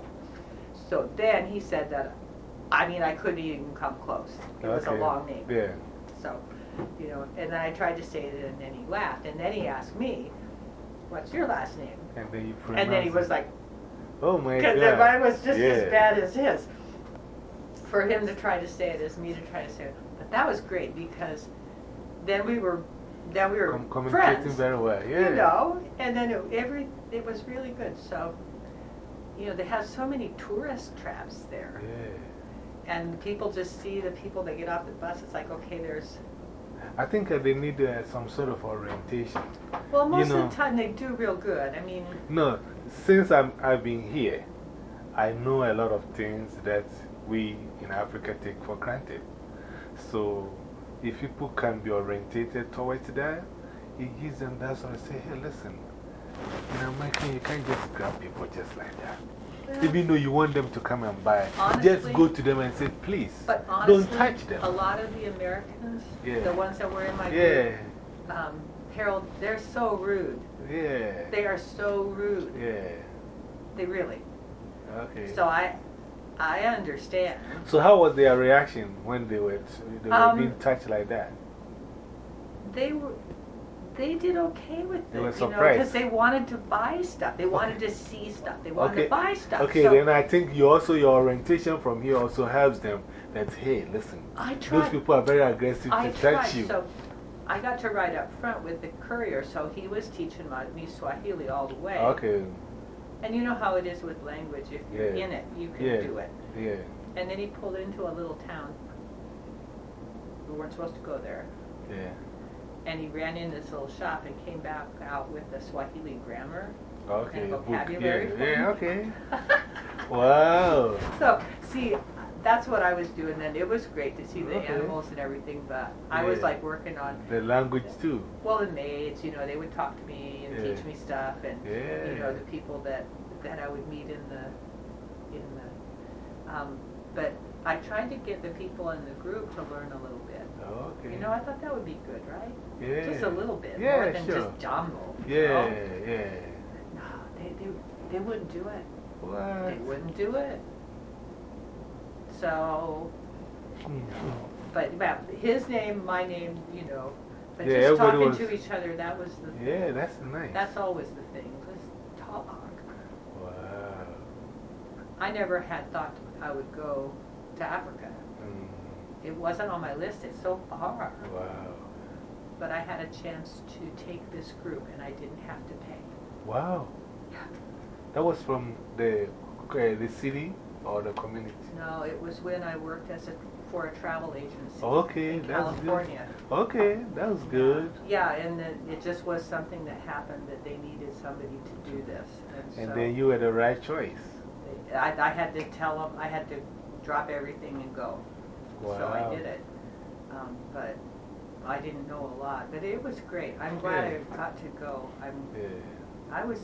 [SPEAKER 2] So then he said that, I mean, I couldn't even come close. It was a
[SPEAKER 1] Okay.
[SPEAKER 2] long name.
[SPEAKER 1] Yeah.
[SPEAKER 2] So, you know, and then I tried to say it, and then he laughed. And then he asked me, what's your last name?
[SPEAKER 1] And then you
[SPEAKER 2] And then he was like,
[SPEAKER 1] oh my God.
[SPEAKER 2] because mine was just
[SPEAKER 1] yeah.
[SPEAKER 2] as bad as his. For him to try to say it as me to try to say it. But that was great because then we were, then we were
[SPEAKER 1] Com communicating
[SPEAKER 2] friends.
[SPEAKER 1] very well. Yeah.
[SPEAKER 2] You know, and then it, every, it was really good. So, you know, they have so many tourist traps there.
[SPEAKER 1] Yeah.
[SPEAKER 2] And people just see the people that get off the bus. It's like, okay, there's.
[SPEAKER 1] I think uh, they need uh, some sort of orientation.
[SPEAKER 2] Well, most
[SPEAKER 1] You know-
[SPEAKER 2] of the time they do real good. I mean.
[SPEAKER 1] No, since I'm, I've been here, I know a lot of things that we in Africa take for granted. So, if people can be orientated towards that, it gives them that sort of say, hey, listen, in America, you can't just grab people just like that.
[SPEAKER 2] Well,
[SPEAKER 1] Even though you want them to come and buy,
[SPEAKER 2] honestly,
[SPEAKER 1] just go to them and say, please,
[SPEAKER 2] But honestly,
[SPEAKER 1] don't touch them.
[SPEAKER 2] a lot of the Americans,
[SPEAKER 1] Yeah.
[SPEAKER 2] the ones that were in my
[SPEAKER 1] Yeah,
[SPEAKER 2] group, um, Harold, they're so rude.
[SPEAKER 1] yeah,
[SPEAKER 2] They are so rude.
[SPEAKER 1] yeah.
[SPEAKER 2] They really.
[SPEAKER 1] Okay.
[SPEAKER 2] So I, I understand.
[SPEAKER 1] So how was their reaction when they were, they were
[SPEAKER 2] Um,
[SPEAKER 1] being touched like that?
[SPEAKER 2] They were, they did okay with
[SPEAKER 1] They
[SPEAKER 2] it,
[SPEAKER 1] were
[SPEAKER 2] you know,
[SPEAKER 1] surprised.
[SPEAKER 2] because they wanted to buy stuff. They wanted to see stuff. They wanted
[SPEAKER 1] Okay.
[SPEAKER 2] to buy stuff.
[SPEAKER 1] Okay,
[SPEAKER 2] so
[SPEAKER 1] then I think you also, your orientation from here also helps them that, hey, listen,
[SPEAKER 2] I
[SPEAKER 1] those
[SPEAKER 2] tried.
[SPEAKER 1] people are very aggressive
[SPEAKER 2] I
[SPEAKER 1] to
[SPEAKER 2] tried.
[SPEAKER 1] touch you.
[SPEAKER 2] So I got to ride up front with the courier, so he was teaching my, me Swahili all the way.
[SPEAKER 1] Okay,
[SPEAKER 2] And you know how it is with language. If you're
[SPEAKER 1] Yeah.
[SPEAKER 2] in it, you can
[SPEAKER 1] Yeah.
[SPEAKER 2] do it.
[SPEAKER 1] yeah.
[SPEAKER 2] And then he pulled into a little town. We weren't supposed to go there.
[SPEAKER 1] Yeah.
[SPEAKER 2] and he ran in this little shop and came back out with the Swahili grammar
[SPEAKER 1] Okay,
[SPEAKER 2] and
[SPEAKER 1] book.
[SPEAKER 2] vocabulary.
[SPEAKER 1] Yeah, yeah, okay. Wow.
[SPEAKER 2] So, see, that's what I was doing, and it was great to see the
[SPEAKER 1] Okay.
[SPEAKER 2] animals and everything, but I was
[SPEAKER 1] Yeah.
[SPEAKER 2] like working on,
[SPEAKER 1] The language too.
[SPEAKER 2] well, the maids, you know, they would talk to me and
[SPEAKER 1] Yeah.
[SPEAKER 2] teach me stuff, and, you
[SPEAKER 1] Yeah.
[SPEAKER 2] know, the people that, that I would meet in the, in the, um, but I tried to get the people in the group to learn a little bit.
[SPEAKER 1] Okay.
[SPEAKER 2] You know, I thought that would be good, right?
[SPEAKER 1] Yeah.
[SPEAKER 2] Just a little bit,
[SPEAKER 1] Yeah,
[SPEAKER 2] more than
[SPEAKER 1] sure.
[SPEAKER 2] just jumbo. you
[SPEAKER 1] Yeah,
[SPEAKER 2] know?
[SPEAKER 1] yeah.
[SPEAKER 2] No, they, they, they wouldn't do it.
[SPEAKER 1] What?
[SPEAKER 2] They wouldn't do it. So,
[SPEAKER 1] Mhm.
[SPEAKER 2] but well, his name, my name, you know, but
[SPEAKER 1] Yeah,
[SPEAKER 2] just
[SPEAKER 1] everybody
[SPEAKER 2] talking
[SPEAKER 1] was-
[SPEAKER 2] to each other, that was the,
[SPEAKER 1] Yeah, that's nice.
[SPEAKER 2] that's always the thing, just talk.
[SPEAKER 1] Wow.
[SPEAKER 2] I never had thought I would go to Africa.
[SPEAKER 1] Mm,
[SPEAKER 2] It wasn't on my list, it's so far.
[SPEAKER 1] wow.
[SPEAKER 2] But I had a chance to take this group and I didn't have to pay.
[SPEAKER 1] Wow. That was from the, okay, the city or the community?
[SPEAKER 2] No, it was when I worked as a, for a travel agency
[SPEAKER 1] Okay,
[SPEAKER 2] in
[SPEAKER 1] that's
[SPEAKER 2] California.
[SPEAKER 1] good. Okay, that was good.
[SPEAKER 2] Yeah, and then it just was something that happened that they needed somebody to do this. And,
[SPEAKER 1] And
[SPEAKER 2] so
[SPEAKER 1] then you were the right choice.
[SPEAKER 2] I, I had to tell them, I had to drop everything and go. So I
[SPEAKER 1] Wow.
[SPEAKER 2] did it. Um, but I didn't know a lot. But it was great. I'm glad
[SPEAKER 1] Yeah.
[SPEAKER 2] I got to go. I'm,
[SPEAKER 1] Yeah.
[SPEAKER 2] I was,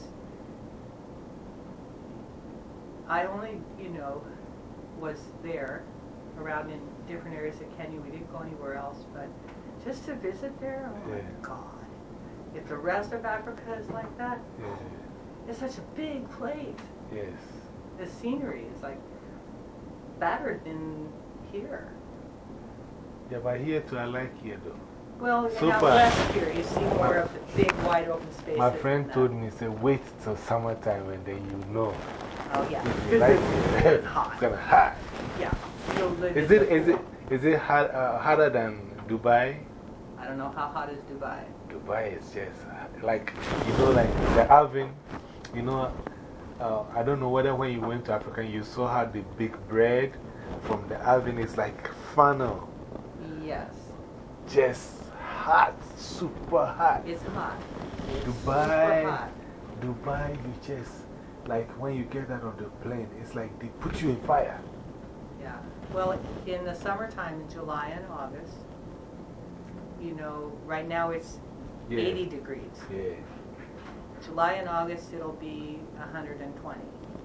[SPEAKER 2] I only, you know, was there around in different areas of Kenya. We didn't go anywhere else. But just to visit there, oh my
[SPEAKER 1] Yeah.
[SPEAKER 2] God. If the rest of Africa is like that,
[SPEAKER 1] Yeah.
[SPEAKER 2] it's such a big place.
[SPEAKER 1] Yes.
[SPEAKER 2] The scenery is like better than here.
[SPEAKER 1] Yeah, but here too, I like here though.
[SPEAKER 2] Well, you
[SPEAKER 1] So
[SPEAKER 2] have
[SPEAKER 1] far-
[SPEAKER 2] less here. You see more of the big, wide open spaces.
[SPEAKER 1] My friend
[SPEAKER 2] and
[SPEAKER 1] told
[SPEAKER 2] that.
[SPEAKER 1] me, say, wait till summertime and then you know.
[SPEAKER 2] Oh, yeah.
[SPEAKER 1] If you
[SPEAKER 2] Because
[SPEAKER 1] like
[SPEAKER 2] it's
[SPEAKER 1] it,
[SPEAKER 2] it's hot.
[SPEAKER 1] it's gonna hot.
[SPEAKER 2] Yeah. You'll live
[SPEAKER 1] Is
[SPEAKER 2] in
[SPEAKER 1] it,
[SPEAKER 2] the
[SPEAKER 1] is it,
[SPEAKER 2] pool.
[SPEAKER 1] is it hard, uh, harder than Dubai?
[SPEAKER 2] I don't know how hot is Dubai.
[SPEAKER 1] Dubai is just like, you know, like the oven, you know, uh, I don't know whether when you went to Africa you saw how the big bread from the oven is like funnel,
[SPEAKER 2] Yes.
[SPEAKER 1] just hot, super hot.
[SPEAKER 2] It's hot. It's
[SPEAKER 1] Dubai,
[SPEAKER 2] super hot.
[SPEAKER 1] Dubai, you just, like when you get out of the plane, it's like they put you in fire.
[SPEAKER 2] Yeah. Well, in the summertime, in July and August, you know, right now it's
[SPEAKER 1] Yeah.
[SPEAKER 2] eighty degrees.
[SPEAKER 1] Yeah.
[SPEAKER 2] July and August, it'll be one hundred twenty.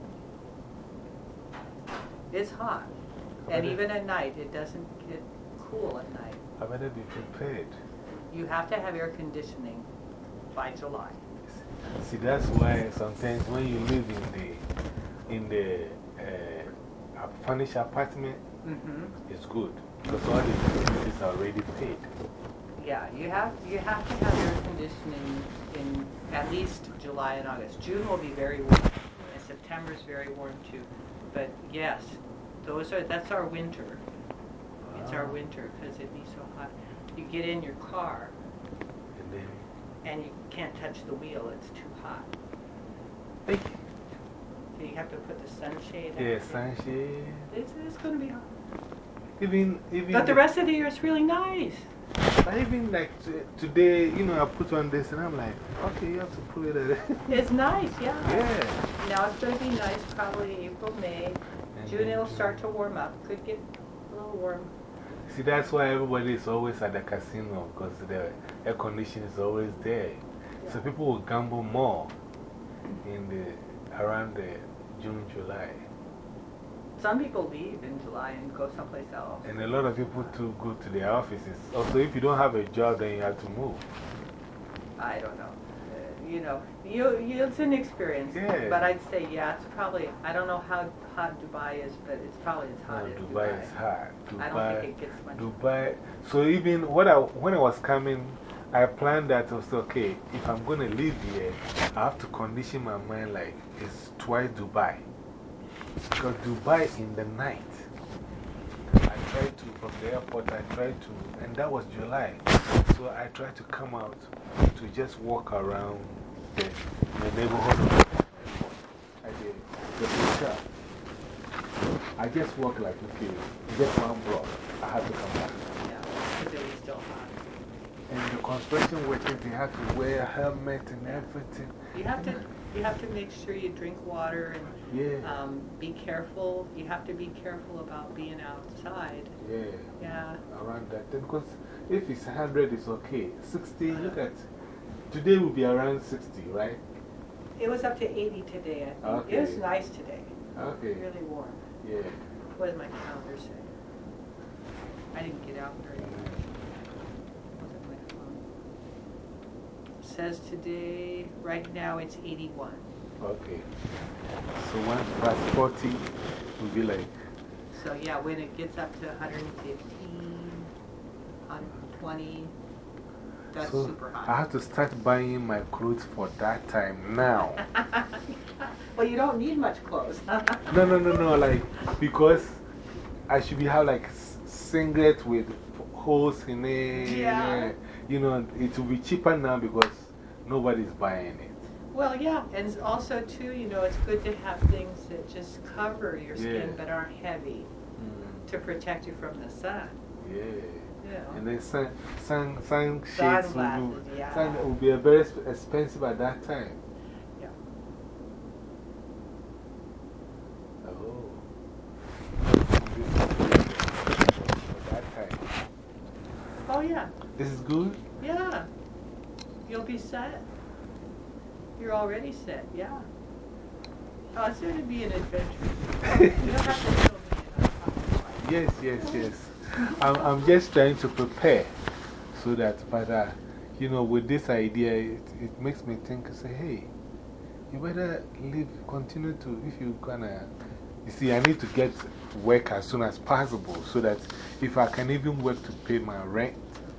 [SPEAKER 2] It's hot. And
[SPEAKER 1] Okay.
[SPEAKER 2] even at night, it doesn't get cool at night.
[SPEAKER 1] I better be prepared.
[SPEAKER 2] You have to have air conditioning by July.
[SPEAKER 1] See, that's why sometimes when you live in the, in the uh, furnished apartment,
[SPEAKER 2] Mm-hmm.
[SPEAKER 1] it's good because all the utilities are already paid.
[SPEAKER 2] Yeah, you have, you have to have air conditioning in at least July and August. June will be very warm, and September's very warm too. But yes, those are, that's our winter. It's our
[SPEAKER 1] Wow.
[SPEAKER 2] winter because it'd be so hot. You get in your car
[SPEAKER 1] And then,
[SPEAKER 2] and you can't touch the wheel, it's too hot.
[SPEAKER 1] thank you.
[SPEAKER 2] So you have to put the sunshade on.
[SPEAKER 1] Yeah, sunshade.
[SPEAKER 2] It's, it's going to be hot.
[SPEAKER 1] Even, even.
[SPEAKER 2] But the rest of the year is really nice.
[SPEAKER 1] But even like t today, you know, I put on this and I'm like, okay, you have to put it at
[SPEAKER 2] It's nice, yeah.
[SPEAKER 1] Yeah.
[SPEAKER 2] Now it's going to be nice, probably April, May.
[SPEAKER 1] And
[SPEAKER 2] June
[SPEAKER 1] then
[SPEAKER 2] it'll
[SPEAKER 1] June.
[SPEAKER 2] start to warm up. Could get a little warm.
[SPEAKER 1] See, that's why everybody is always at the casino because the air conditioning is always there. So
[SPEAKER 2] Yeah.
[SPEAKER 1] people will gamble more in the, around the June, July.
[SPEAKER 2] Some people leave in July and go someplace else.
[SPEAKER 1] And a lot of people too go to their offices. Also, if you don't have a job, then you have to move.
[SPEAKER 2] I don't know. Uh, you know, you, you, it's an experience.
[SPEAKER 1] Yeah.
[SPEAKER 2] But I'd say, yeah, it's probably, I don't know how hot Dubai is, but it's probably as hot
[SPEAKER 1] No,
[SPEAKER 2] as
[SPEAKER 1] Dubai,
[SPEAKER 2] Dubai.
[SPEAKER 1] is hot. Dubai,
[SPEAKER 2] I don't think it gets much.
[SPEAKER 1] Dubai. So, even what I, when I was coming, I planned that I was okay, if I'm going to live here, I have to condition my mind like it's twice Dubai. Because Dubai in the night, I tried to, from the airport, I tried to, and that was July. So I tried to come out to just walk around the, the neighborhood of the airport. I did the hotel. I just walked like, okay, just one block. I had to come back.
[SPEAKER 2] Yeah, because it was still hot.
[SPEAKER 1] And the construction workers, they have to wear a helmet and everything.
[SPEAKER 2] You have to, you have to make sure you drink water and
[SPEAKER 1] Yeah.
[SPEAKER 2] um, be careful. You have to be careful about being outside.
[SPEAKER 1] Yeah.
[SPEAKER 2] Yeah.
[SPEAKER 1] Around that. Then, because if it's one hundred, it's okay. sixty, look at, today will be around sixty, right?
[SPEAKER 2] It was up to eighty today, I think.
[SPEAKER 1] Okay.
[SPEAKER 2] It was nice today.
[SPEAKER 1] Okay.
[SPEAKER 2] Really warm.
[SPEAKER 1] Yeah.
[SPEAKER 2] What did my calendar say? I didn't get out very much. Wasn't my phone. Says today, right now it's eighty-one.
[SPEAKER 1] Okay. So once past forty, will be like.
[SPEAKER 2] So yeah, when it gets up to one hundred fifteen, one hundred twenty, that's
[SPEAKER 1] So
[SPEAKER 2] super
[SPEAKER 1] I
[SPEAKER 2] hot.
[SPEAKER 1] have to start buying my clothes for that time now.
[SPEAKER 2] Well, you don't need much clothes.
[SPEAKER 1] No, no, no, no, like, because I should be have like s- singlet with holes in it.
[SPEAKER 2] Yeah.
[SPEAKER 1] You know, it will be cheaper now because nobody's buying it.
[SPEAKER 2] Well, yeah, and also too, you know, it's good to have things that just cover your skin
[SPEAKER 1] Yeah.
[SPEAKER 2] but aren't heavy to protect you from the sun.
[SPEAKER 1] Yeah.
[SPEAKER 2] You know.
[SPEAKER 1] And then sun, sun, sun shades will,
[SPEAKER 2] Sunglasses,
[SPEAKER 1] be,
[SPEAKER 2] yeah.
[SPEAKER 1] sun will be a very sp- expensive at that time.
[SPEAKER 2] Yeah.
[SPEAKER 1] Oh. At that time.
[SPEAKER 2] Oh yeah,
[SPEAKER 1] This is good?
[SPEAKER 2] yeah. You'll be set. You're already set, yeah. Oh, it's going to be an adventure. You don't have to show me enough.
[SPEAKER 1] Yes, yes, yes. I'm, I'm just trying to prepare so that, but uh, you know, with this idea, it, it makes me think, say, hey, you better live, continue to, if you're gonna, you see, I need to get work as soon as possible so that if I can even work to pay my rent,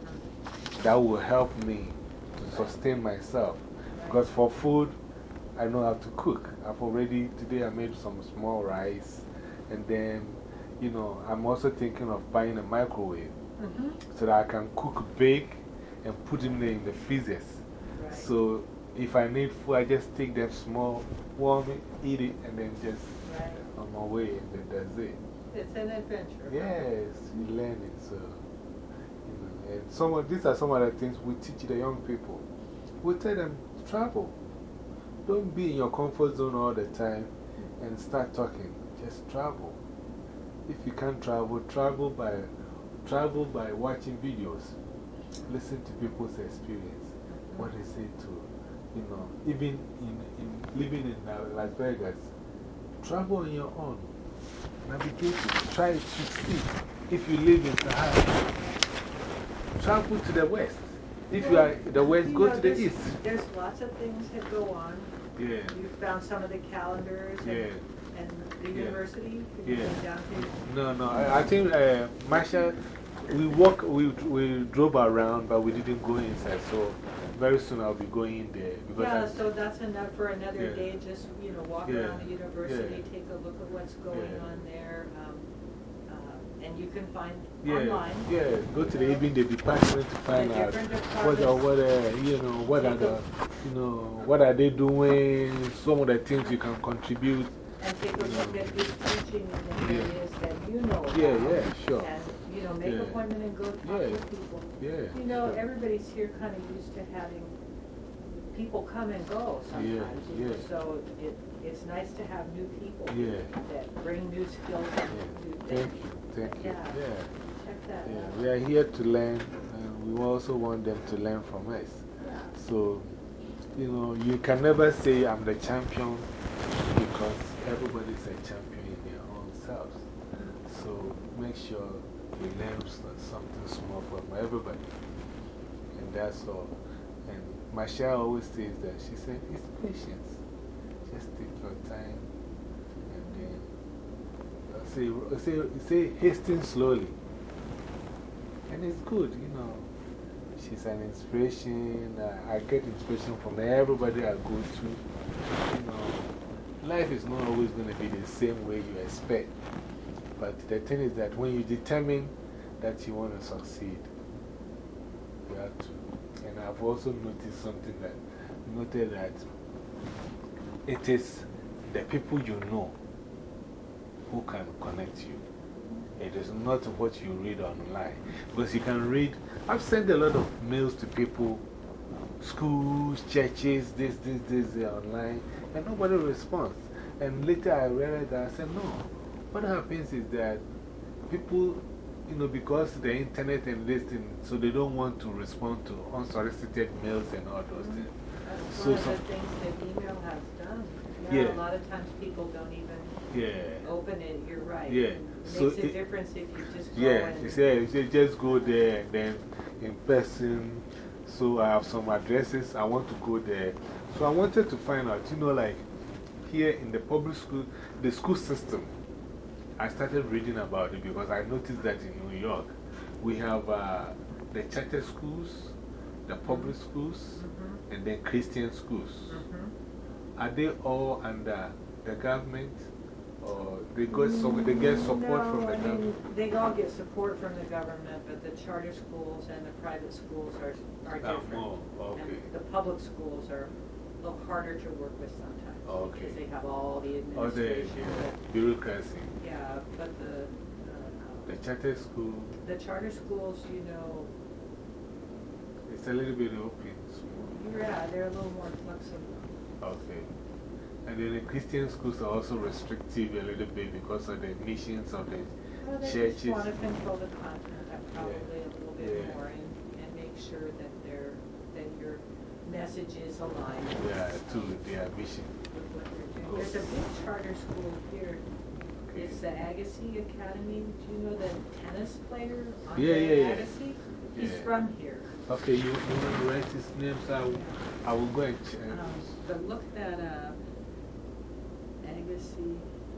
[SPEAKER 1] that will help me to sustain myself. Because for food, I know how to cook. I've already, today I made some small rice, and then, you know, I'm also thinking of buying a microwave
[SPEAKER 2] Mm-hmm.
[SPEAKER 1] so that I can cook, bake, and put them there in the freezers.
[SPEAKER 2] Right.
[SPEAKER 1] So if I need food, I just take them small, warm it, eat it, and then just
[SPEAKER 2] Right.
[SPEAKER 1] on my way, and then that's it.
[SPEAKER 2] It's an adventure.
[SPEAKER 1] Yes, you learn it. So, you know, and some of, these are some of the things we teach the young people. We tell them, travel. Don't be in your comfort zone all the time and start talking. Just travel. If you can't travel, travel by, travel by watching videos. Listen to people's experience. What they say to, you know, even in, in living in Las Vegas, travel on your own. Navigate it. Try to see. If you live in Sahara, travel to the west. If you are the west,
[SPEAKER 2] You
[SPEAKER 1] go
[SPEAKER 2] know,
[SPEAKER 1] to the
[SPEAKER 2] there's-
[SPEAKER 1] east.
[SPEAKER 2] There's lots of things that go on.
[SPEAKER 1] Yeah.
[SPEAKER 2] You found some of the calendars and,
[SPEAKER 1] Yeah.
[SPEAKER 2] and the
[SPEAKER 1] Yeah.
[SPEAKER 2] university. Could you
[SPEAKER 1] Yeah.
[SPEAKER 2] go down to?
[SPEAKER 1] No, no. I, I think uh, Marsha, we walk, we, we drove around, but we didn't go inside. So very soon I'll be going in there. Because
[SPEAKER 2] Yeah,
[SPEAKER 1] I,
[SPEAKER 2] so that's enough for another
[SPEAKER 1] Yeah.
[SPEAKER 2] day. Just, you know, walk
[SPEAKER 1] Yeah.
[SPEAKER 2] around the university,
[SPEAKER 1] Yeah.
[SPEAKER 2] take a look at what's going
[SPEAKER 1] Yeah.
[SPEAKER 2] on there. Um, uh, and you can find
[SPEAKER 1] yeah,
[SPEAKER 2] online.
[SPEAKER 1] yeah, go to the, even the department to find
[SPEAKER 2] The
[SPEAKER 1] out
[SPEAKER 2] different
[SPEAKER 1] what, are,
[SPEAKER 2] departments.
[SPEAKER 1] what are, you know, what are the, you know, what are they doing, some of the things you can contribute.
[SPEAKER 2] And take a look at who's teaching in the
[SPEAKER 1] Yeah.
[SPEAKER 2] areas that you know about.
[SPEAKER 1] Yeah, yeah, sure.
[SPEAKER 2] And, you know, make
[SPEAKER 1] Yeah.
[SPEAKER 2] appointment and go talk
[SPEAKER 1] Yeah.
[SPEAKER 2] with people.
[SPEAKER 1] Yeah.
[SPEAKER 2] You know,
[SPEAKER 1] sure.
[SPEAKER 2] everybody's here kind of used to having people come and go sometimes. you know,
[SPEAKER 1] yeah.
[SPEAKER 2] So it, it's nice to have new people
[SPEAKER 1] Yeah.
[SPEAKER 2] that bring new skills
[SPEAKER 1] Yeah.
[SPEAKER 2] and new
[SPEAKER 1] Thank
[SPEAKER 2] things.
[SPEAKER 1] you, thank you.
[SPEAKER 2] Yeah.
[SPEAKER 1] Yeah.
[SPEAKER 2] Check that
[SPEAKER 1] Yeah,
[SPEAKER 2] out.
[SPEAKER 1] we are here to learn, and we also want them to learn from us.
[SPEAKER 2] Yeah.
[SPEAKER 1] So, you know, you can never say I'm the champion because everybody's a champion in their own selves. So, make sure we learn s- something small from everybody. And that's all. And Michelle always says that. She said, it's patience. Just take your time and then uh, say, say, say hasten slowly. And it's good, you know. She's an inspiration. Uh, I get inspiration from everybody I go to. You know, life is not always going to be the same way you expect. But the thing is that when you determine that you want to succeed, you have to. And I've also noticed something that, noted that it is the people you know who can connect you. It is not what you read online. Because you can read, I've sent a lot of mails to people, schools, churches, this, this, this, uh, online, and nobody responds. And later I realized that I said, no. What happens is that people, you know, because the internet and this thing, so they don't want to respond to unsolicited mails and all those things.
[SPEAKER 2] That's
[SPEAKER 1] So
[SPEAKER 2] one of
[SPEAKER 1] some-
[SPEAKER 2] the things that email has done.
[SPEAKER 1] Yeah.
[SPEAKER 2] Yeah, a lot of times people don't even
[SPEAKER 1] Yeah.
[SPEAKER 2] open it, you're right.
[SPEAKER 1] Yeah.
[SPEAKER 2] It
[SPEAKER 1] So
[SPEAKER 2] makes a
[SPEAKER 1] it-
[SPEAKER 2] difference if you just go
[SPEAKER 1] Yeah,
[SPEAKER 2] and.
[SPEAKER 1] you say, you just go there and then in person. So I have some addresses. I want to go there. So I wanted to find out, you know, like here in the public school, the school system. I started reading about it because I noticed that in New York, we have uh, the charter schools, the public schools,
[SPEAKER 2] Mhm.
[SPEAKER 1] and then Christian schools.
[SPEAKER 2] Mhm.
[SPEAKER 1] Are they all under the government? Or they, got some, they get support from
[SPEAKER 2] No,
[SPEAKER 1] the
[SPEAKER 2] I mean,
[SPEAKER 1] government?
[SPEAKER 2] they all get support from the government, but the charter schools and the private schools are, are
[SPEAKER 1] Ah,
[SPEAKER 2] different.
[SPEAKER 1] more, okay.
[SPEAKER 2] And the public schools are a little harder to work with sometimes.
[SPEAKER 1] Okay.
[SPEAKER 2] Because they have all the
[SPEAKER 1] Or the
[SPEAKER 2] administration. but-
[SPEAKER 1] bureaucracy?
[SPEAKER 2] Yeah, but the,
[SPEAKER 1] The
[SPEAKER 2] uh,
[SPEAKER 1] charter school,
[SPEAKER 2] the charter schools, you know,
[SPEAKER 1] it's a little bit open. So,
[SPEAKER 2] yeah, they're a little more flexible.
[SPEAKER 1] okay. And then the Christian schools are also restrictive a little bit because of the missions of the
[SPEAKER 2] Well, they
[SPEAKER 1] churches.
[SPEAKER 2] just want to control the content, uh, probably a little bit
[SPEAKER 1] Yeah.
[SPEAKER 2] more, and, and make sure that they're, that your message is aligned
[SPEAKER 1] Yeah, to their mission.
[SPEAKER 2] with what they're doing. There's a big charter school here.
[SPEAKER 1] Okay.
[SPEAKER 2] It's the Agassi Academy. Do you know the tennis player? Andre
[SPEAKER 1] Yeah, yeah, yeah.
[SPEAKER 2] Agassi? He's
[SPEAKER 1] Yeah.
[SPEAKER 2] from here.
[SPEAKER 1] Okay, you, you want to write his name, so I will, I will go and check.
[SPEAKER 2] Um, but look that up. Agassi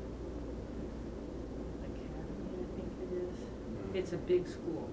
[SPEAKER 2] Academy, I think it is.
[SPEAKER 1] Mm.
[SPEAKER 2] It's a big school.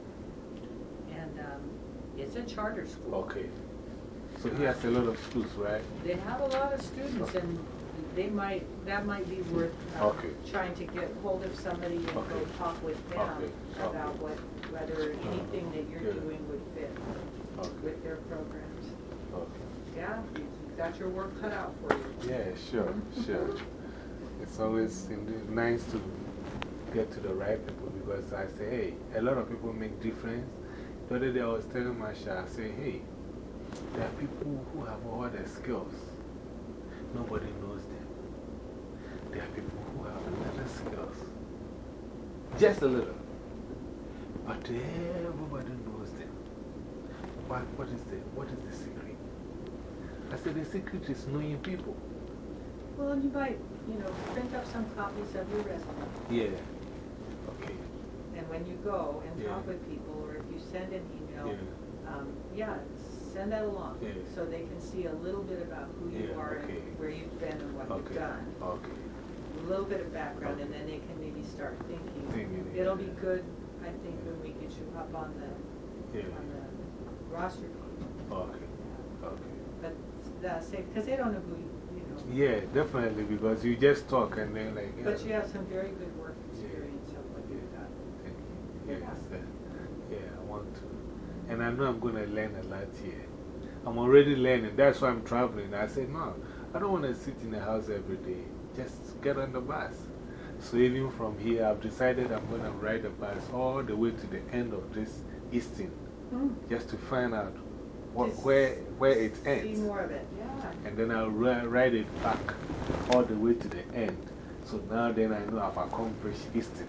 [SPEAKER 2] And um, it's a charter school.
[SPEAKER 1] Okay. So he has a lot of schools, right?
[SPEAKER 2] They have a lot of students, and they might, that might be worth uh,
[SPEAKER 1] Okay.
[SPEAKER 2] trying to get hold of somebody and go
[SPEAKER 1] Okay.
[SPEAKER 2] talk with them
[SPEAKER 1] Okay.
[SPEAKER 2] about
[SPEAKER 1] Okay.
[SPEAKER 2] what, whether anything that you're
[SPEAKER 1] Good.
[SPEAKER 2] doing would fit
[SPEAKER 1] Okay.
[SPEAKER 2] with their programs.
[SPEAKER 1] Okay.
[SPEAKER 2] Yeah, you got your work cut out for you.
[SPEAKER 1] Yeah, sure, sure. It's always indeed nice to get to the right people because I say, hey, a lot of people make difference. The other day I was telling Marsha, I say, hey, there are people who have all the skills. Nobody knows them. There are people who have little skills. Just a little. But everybody knows them. But what is the, what is the secret? I said, the secret is knowing people.
[SPEAKER 2] Well, you might, you know, print up some copies of your resume.
[SPEAKER 1] Yeah. Okay.
[SPEAKER 2] And when you go and
[SPEAKER 1] Yeah.
[SPEAKER 2] talk with people, or if you send an email,
[SPEAKER 1] Yeah.
[SPEAKER 2] um, yeah, send that along.
[SPEAKER 1] Yeah.
[SPEAKER 2] So they can see a little bit about who you
[SPEAKER 1] Yeah,
[SPEAKER 2] are
[SPEAKER 1] okay.
[SPEAKER 2] and where you've been and what
[SPEAKER 1] Okay.
[SPEAKER 2] you've done.
[SPEAKER 1] Okay.
[SPEAKER 2] A little bit of background, and then they can maybe start thinking.
[SPEAKER 1] Thinking,
[SPEAKER 2] It'll be
[SPEAKER 1] yeah.
[SPEAKER 2] good, I think, when we get you up on the,
[SPEAKER 1] Yeah.
[SPEAKER 2] on the roster page.
[SPEAKER 1] Okay. Okay.
[SPEAKER 2] But that's safe, because they don't know who you, you know.
[SPEAKER 1] Yeah, definitely, because you just talk and then, like, yeah.
[SPEAKER 2] But you have some very good work experience of what you've done.
[SPEAKER 1] Thank you.
[SPEAKER 2] Yeah.
[SPEAKER 1] Yes, uh, yeah, I want to. And I know I'm going to learn a lot here. I'm already learning. That's why I'm traveling. I said, no, I don't want to sit in the house every day. Just get on the bus. So even from here, I've decided I'm going to ride the bus all the way to the end of this Easton,
[SPEAKER 2] Hmm.
[SPEAKER 1] just to find out what,
[SPEAKER 2] Just
[SPEAKER 1] where, where it
[SPEAKER 2] See
[SPEAKER 1] ends.
[SPEAKER 2] more of it, yeah.
[SPEAKER 1] And then I'll ri ride it back all the way to the end. So now then I know I've accomplished Easton.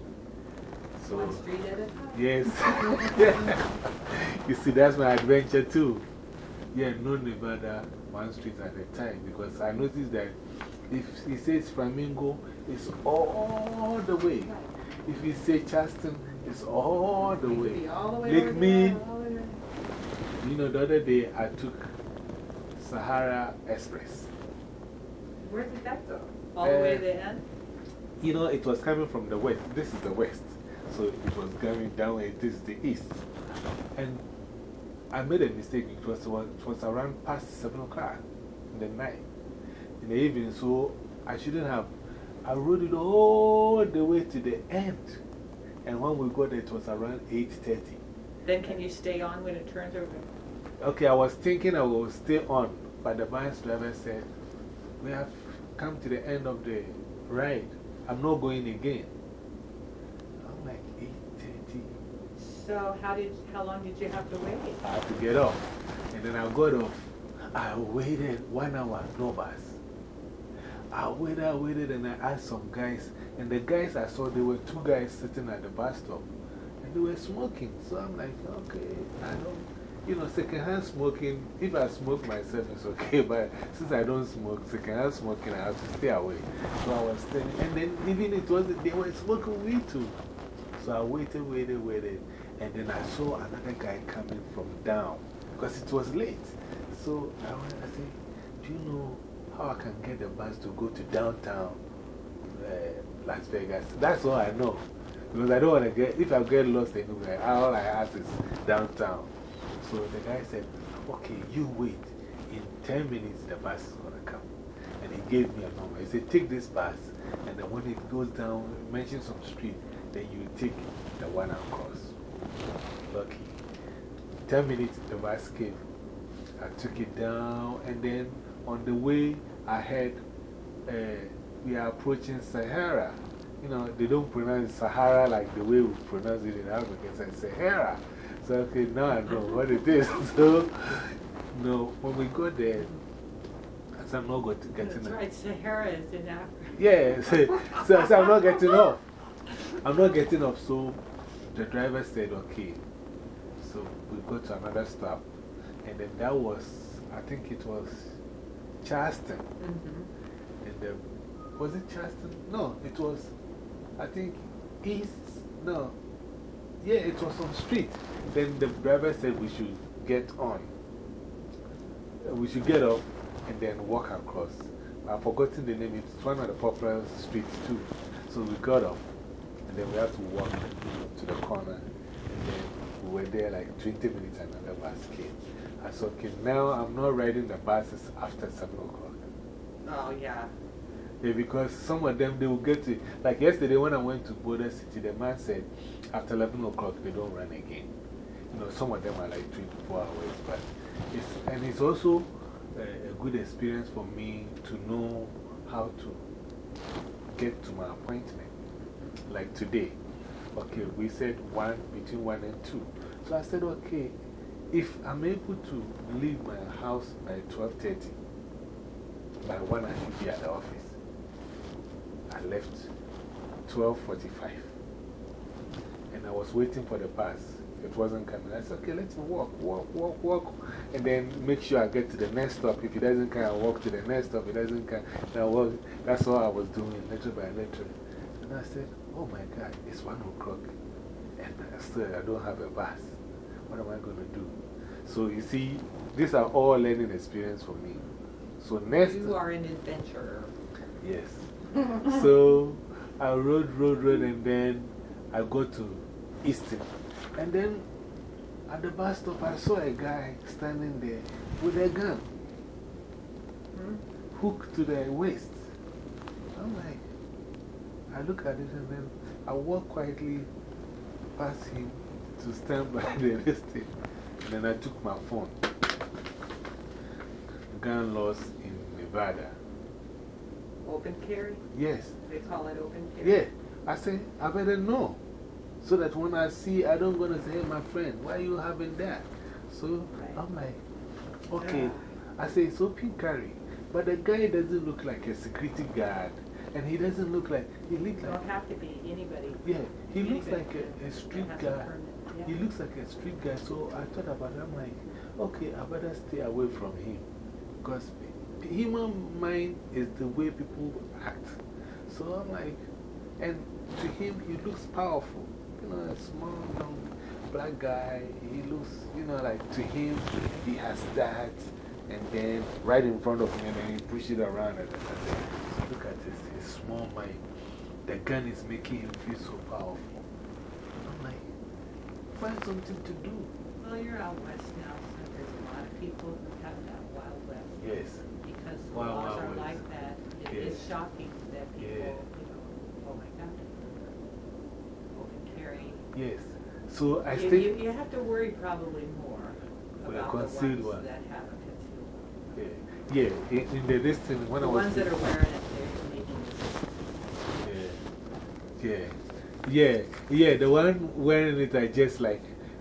[SPEAKER 1] So,
[SPEAKER 2] One street at a time.
[SPEAKER 1] yes. You see, that's my adventure too. Yeah, no Nevada, one street at a time. Because I noticed that if he says Flamingo, it's all the way.
[SPEAKER 2] Right.
[SPEAKER 1] If he says Charleston, it's all the
[SPEAKER 2] It could
[SPEAKER 1] way.
[SPEAKER 2] be all the way
[SPEAKER 1] Lake
[SPEAKER 2] over
[SPEAKER 1] Mead,
[SPEAKER 2] there, all the way there.
[SPEAKER 1] you know, the other day I took Sahara Express.
[SPEAKER 2] Where did that go? All the way to the end?
[SPEAKER 1] You know, it was coming from the west. This is the west. So it was going down, and this is the east. And I made a mistake. It was, it was around past seven o'clock in the night, in the evening. So I shouldn't have. I rode it all the way to the end. And when we got there, it was around eight thirty.
[SPEAKER 2] Then can you stay on when it turns over?
[SPEAKER 1] Okay, I was thinking I will stay on, but the bus driver said, we have come to the end of the ride. I'm not going again.
[SPEAKER 2] So how did, how long did you have to wait?
[SPEAKER 1] I had to get off. And then I got off. I waited one hour, no bus. I waited, I waited, and I asked some guys. And the guys I saw, there were two guys sitting at the bus stop. And they were smoking. So I'm like, okay, I don't, you know, secondhand smoking, if I smoke myself, it's okay. But since I don't smoke, secondhand smoking, I have to stay away. So I was staying. And then even it was, they were smoking weed too. So I waited, waited, waited. And then I saw another guy coming from down because it was late. So I went, I said, do you know how I can get the bus to go to downtown uh, Las Vegas? That's all I know. Because I don't want to get, if I get lost anywhere, all I ask is downtown. So the guy said, okay, you wait. In ten minutes, the bus is going to come. And he gave me a number. He said, take this bus. And then when it goes down, mention some street, then you take the one across. Lucky. ten minutes, the bus came. I took it down, and then on the way, I heard uh, we are approaching Sahara. You know, they don't pronounce Sahara like the way we pronounce it in Africa. It's like Sahara. So, okay, now I know what it is. So, no, when we got there, I said, I'm not going to get
[SPEAKER 2] That's
[SPEAKER 1] enough.
[SPEAKER 2] right, Sahara is in Africa.
[SPEAKER 1] Yeah, so, so, so I'm not getting off. I'm not getting off. So the driver said, okay. So we go to another stop. And then that was, I think it was Charleston.
[SPEAKER 2] -hmm.
[SPEAKER 1] And the, was it Charleston? No, it was, I think, East. No. Yeah, it was on street. Then the driver said we should get on. We should get off and then walk across. I've forgotten the name. It's one of the popular streets too. So we got off. And then we had to walk to the corner. And then we were there like twenty minutes and another bus came. I said, okay, now I'm not riding the buses after seven o'clock.
[SPEAKER 2] Oh, yeah.
[SPEAKER 1] Yeah, because some of them, they will get to, like yesterday when I went to Border City, the man said after eleven o'clock they don't run again. You know, some of them are like twenty-four hours, but it's, and it's also a, a good experience for me to know how to get to my appointment. Like today, okay, we said one, between one and two. So I said, okay, if I'm able to leave my house by twelve thirty, by one I should be at the office. I left twelve forty-five. And I was waiting for the bus. It wasn't coming. I said, okay, let's walk, walk, walk, walk. And then make sure I get to the next stop. If it doesn't come, I walk to the next stop. If it doesn't come, I walk. That's all I was doing, little by little. And I said, oh my God, it's one o'clock. And still, I don't have a bus. What am I going to do? So you see, these are all learning experience for me. So next.
[SPEAKER 2] You are an adventurer.
[SPEAKER 1] Yes. So I rode, rode, rode, and then I go to Easton. And then at the bus stop, I saw a guy standing there with a gun
[SPEAKER 2] Hmm?
[SPEAKER 1] hooked to the waist. I'm like, I look at it and then I walk quietly past him to stand by the listing. And then I took my phone. Gun loss in Nevada.
[SPEAKER 2] Open carry?
[SPEAKER 1] Yes.
[SPEAKER 2] They call it open carry?
[SPEAKER 1] Yeah. I say, I better know. So that when I see, I don't going to say, hey, my friend, why are you having that? So
[SPEAKER 2] Right.
[SPEAKER 1] I'm like, okay. I say, it's open carry. But the guy doesn't look like a security guard. And he doesn't look like, he looks
[SPEAKER 2] You
[SPEAKER 1] like,
[SPEAKER 2] don't have to be anybody.
[SPEAKER 1] yeah, he looks
[SPEAKER 2] Anybody
[SPEAKER 1] like a, a street
[SPEAKER 2] that has a
[SPEAKER 1] guy.
[SPEAKER 2] permit. Yeah.
[SPEAKER 1] He looks like a street guy. So I thought about it. I'm like, okay, I better stay away from him. Because human mind is the way people act. So I'm like, and to him, he looks powerful. You know, a small, young black guy. He looks, you know, like to him, he has that. And then right in front of him, and then he pushes it around. And I said, look at this, his small mind. The gun is making him feel so powerful. I'm like, find something to do.
[SPEAKER 2] Well, you're out west now, so there's a lot of people who have that Wild West.
[SPEAKER 1] Yes.
[SPEAKER 2] Because the
[SPEAKER 1] Wild,
[SPEAKER 2] laws
[SPEAKER 1] Wild
[SPEAKER 2] are
[SPEAKER 1] West.
[SPEAKER 2] like that. It
[SPEAKER 1] Yes.
[SPEAKER 2] is shocking that people,
[SPEAKER 1] Yeah.
[SPEAKER 2] you know, oh my God, open carry.
[SPEAKER 1] Yes. So I
[SPEAKER 2] You,
[SPEAKER 1] think.
[SPEAKER 2] you, you have to worry probably more
[SPEAKER 1] With a
[SPEAKER 2] about the
[SPEAKER 1] concealed
[SPEAKER 2] ones
[SPEAKER 1] one.
[SPEAKER 2] that have a concealed one.
[SPEAKER 1] Yeah, yeah. In, in the distance, when
[SPEAKER 2] The
[SPEAKER 1] I was.
[SPEAKER 2] ones that are wearing it, they're making this.
[SPEAKER 1] Yeah, yeah, yeah, yeah. The one wearing it, I just like,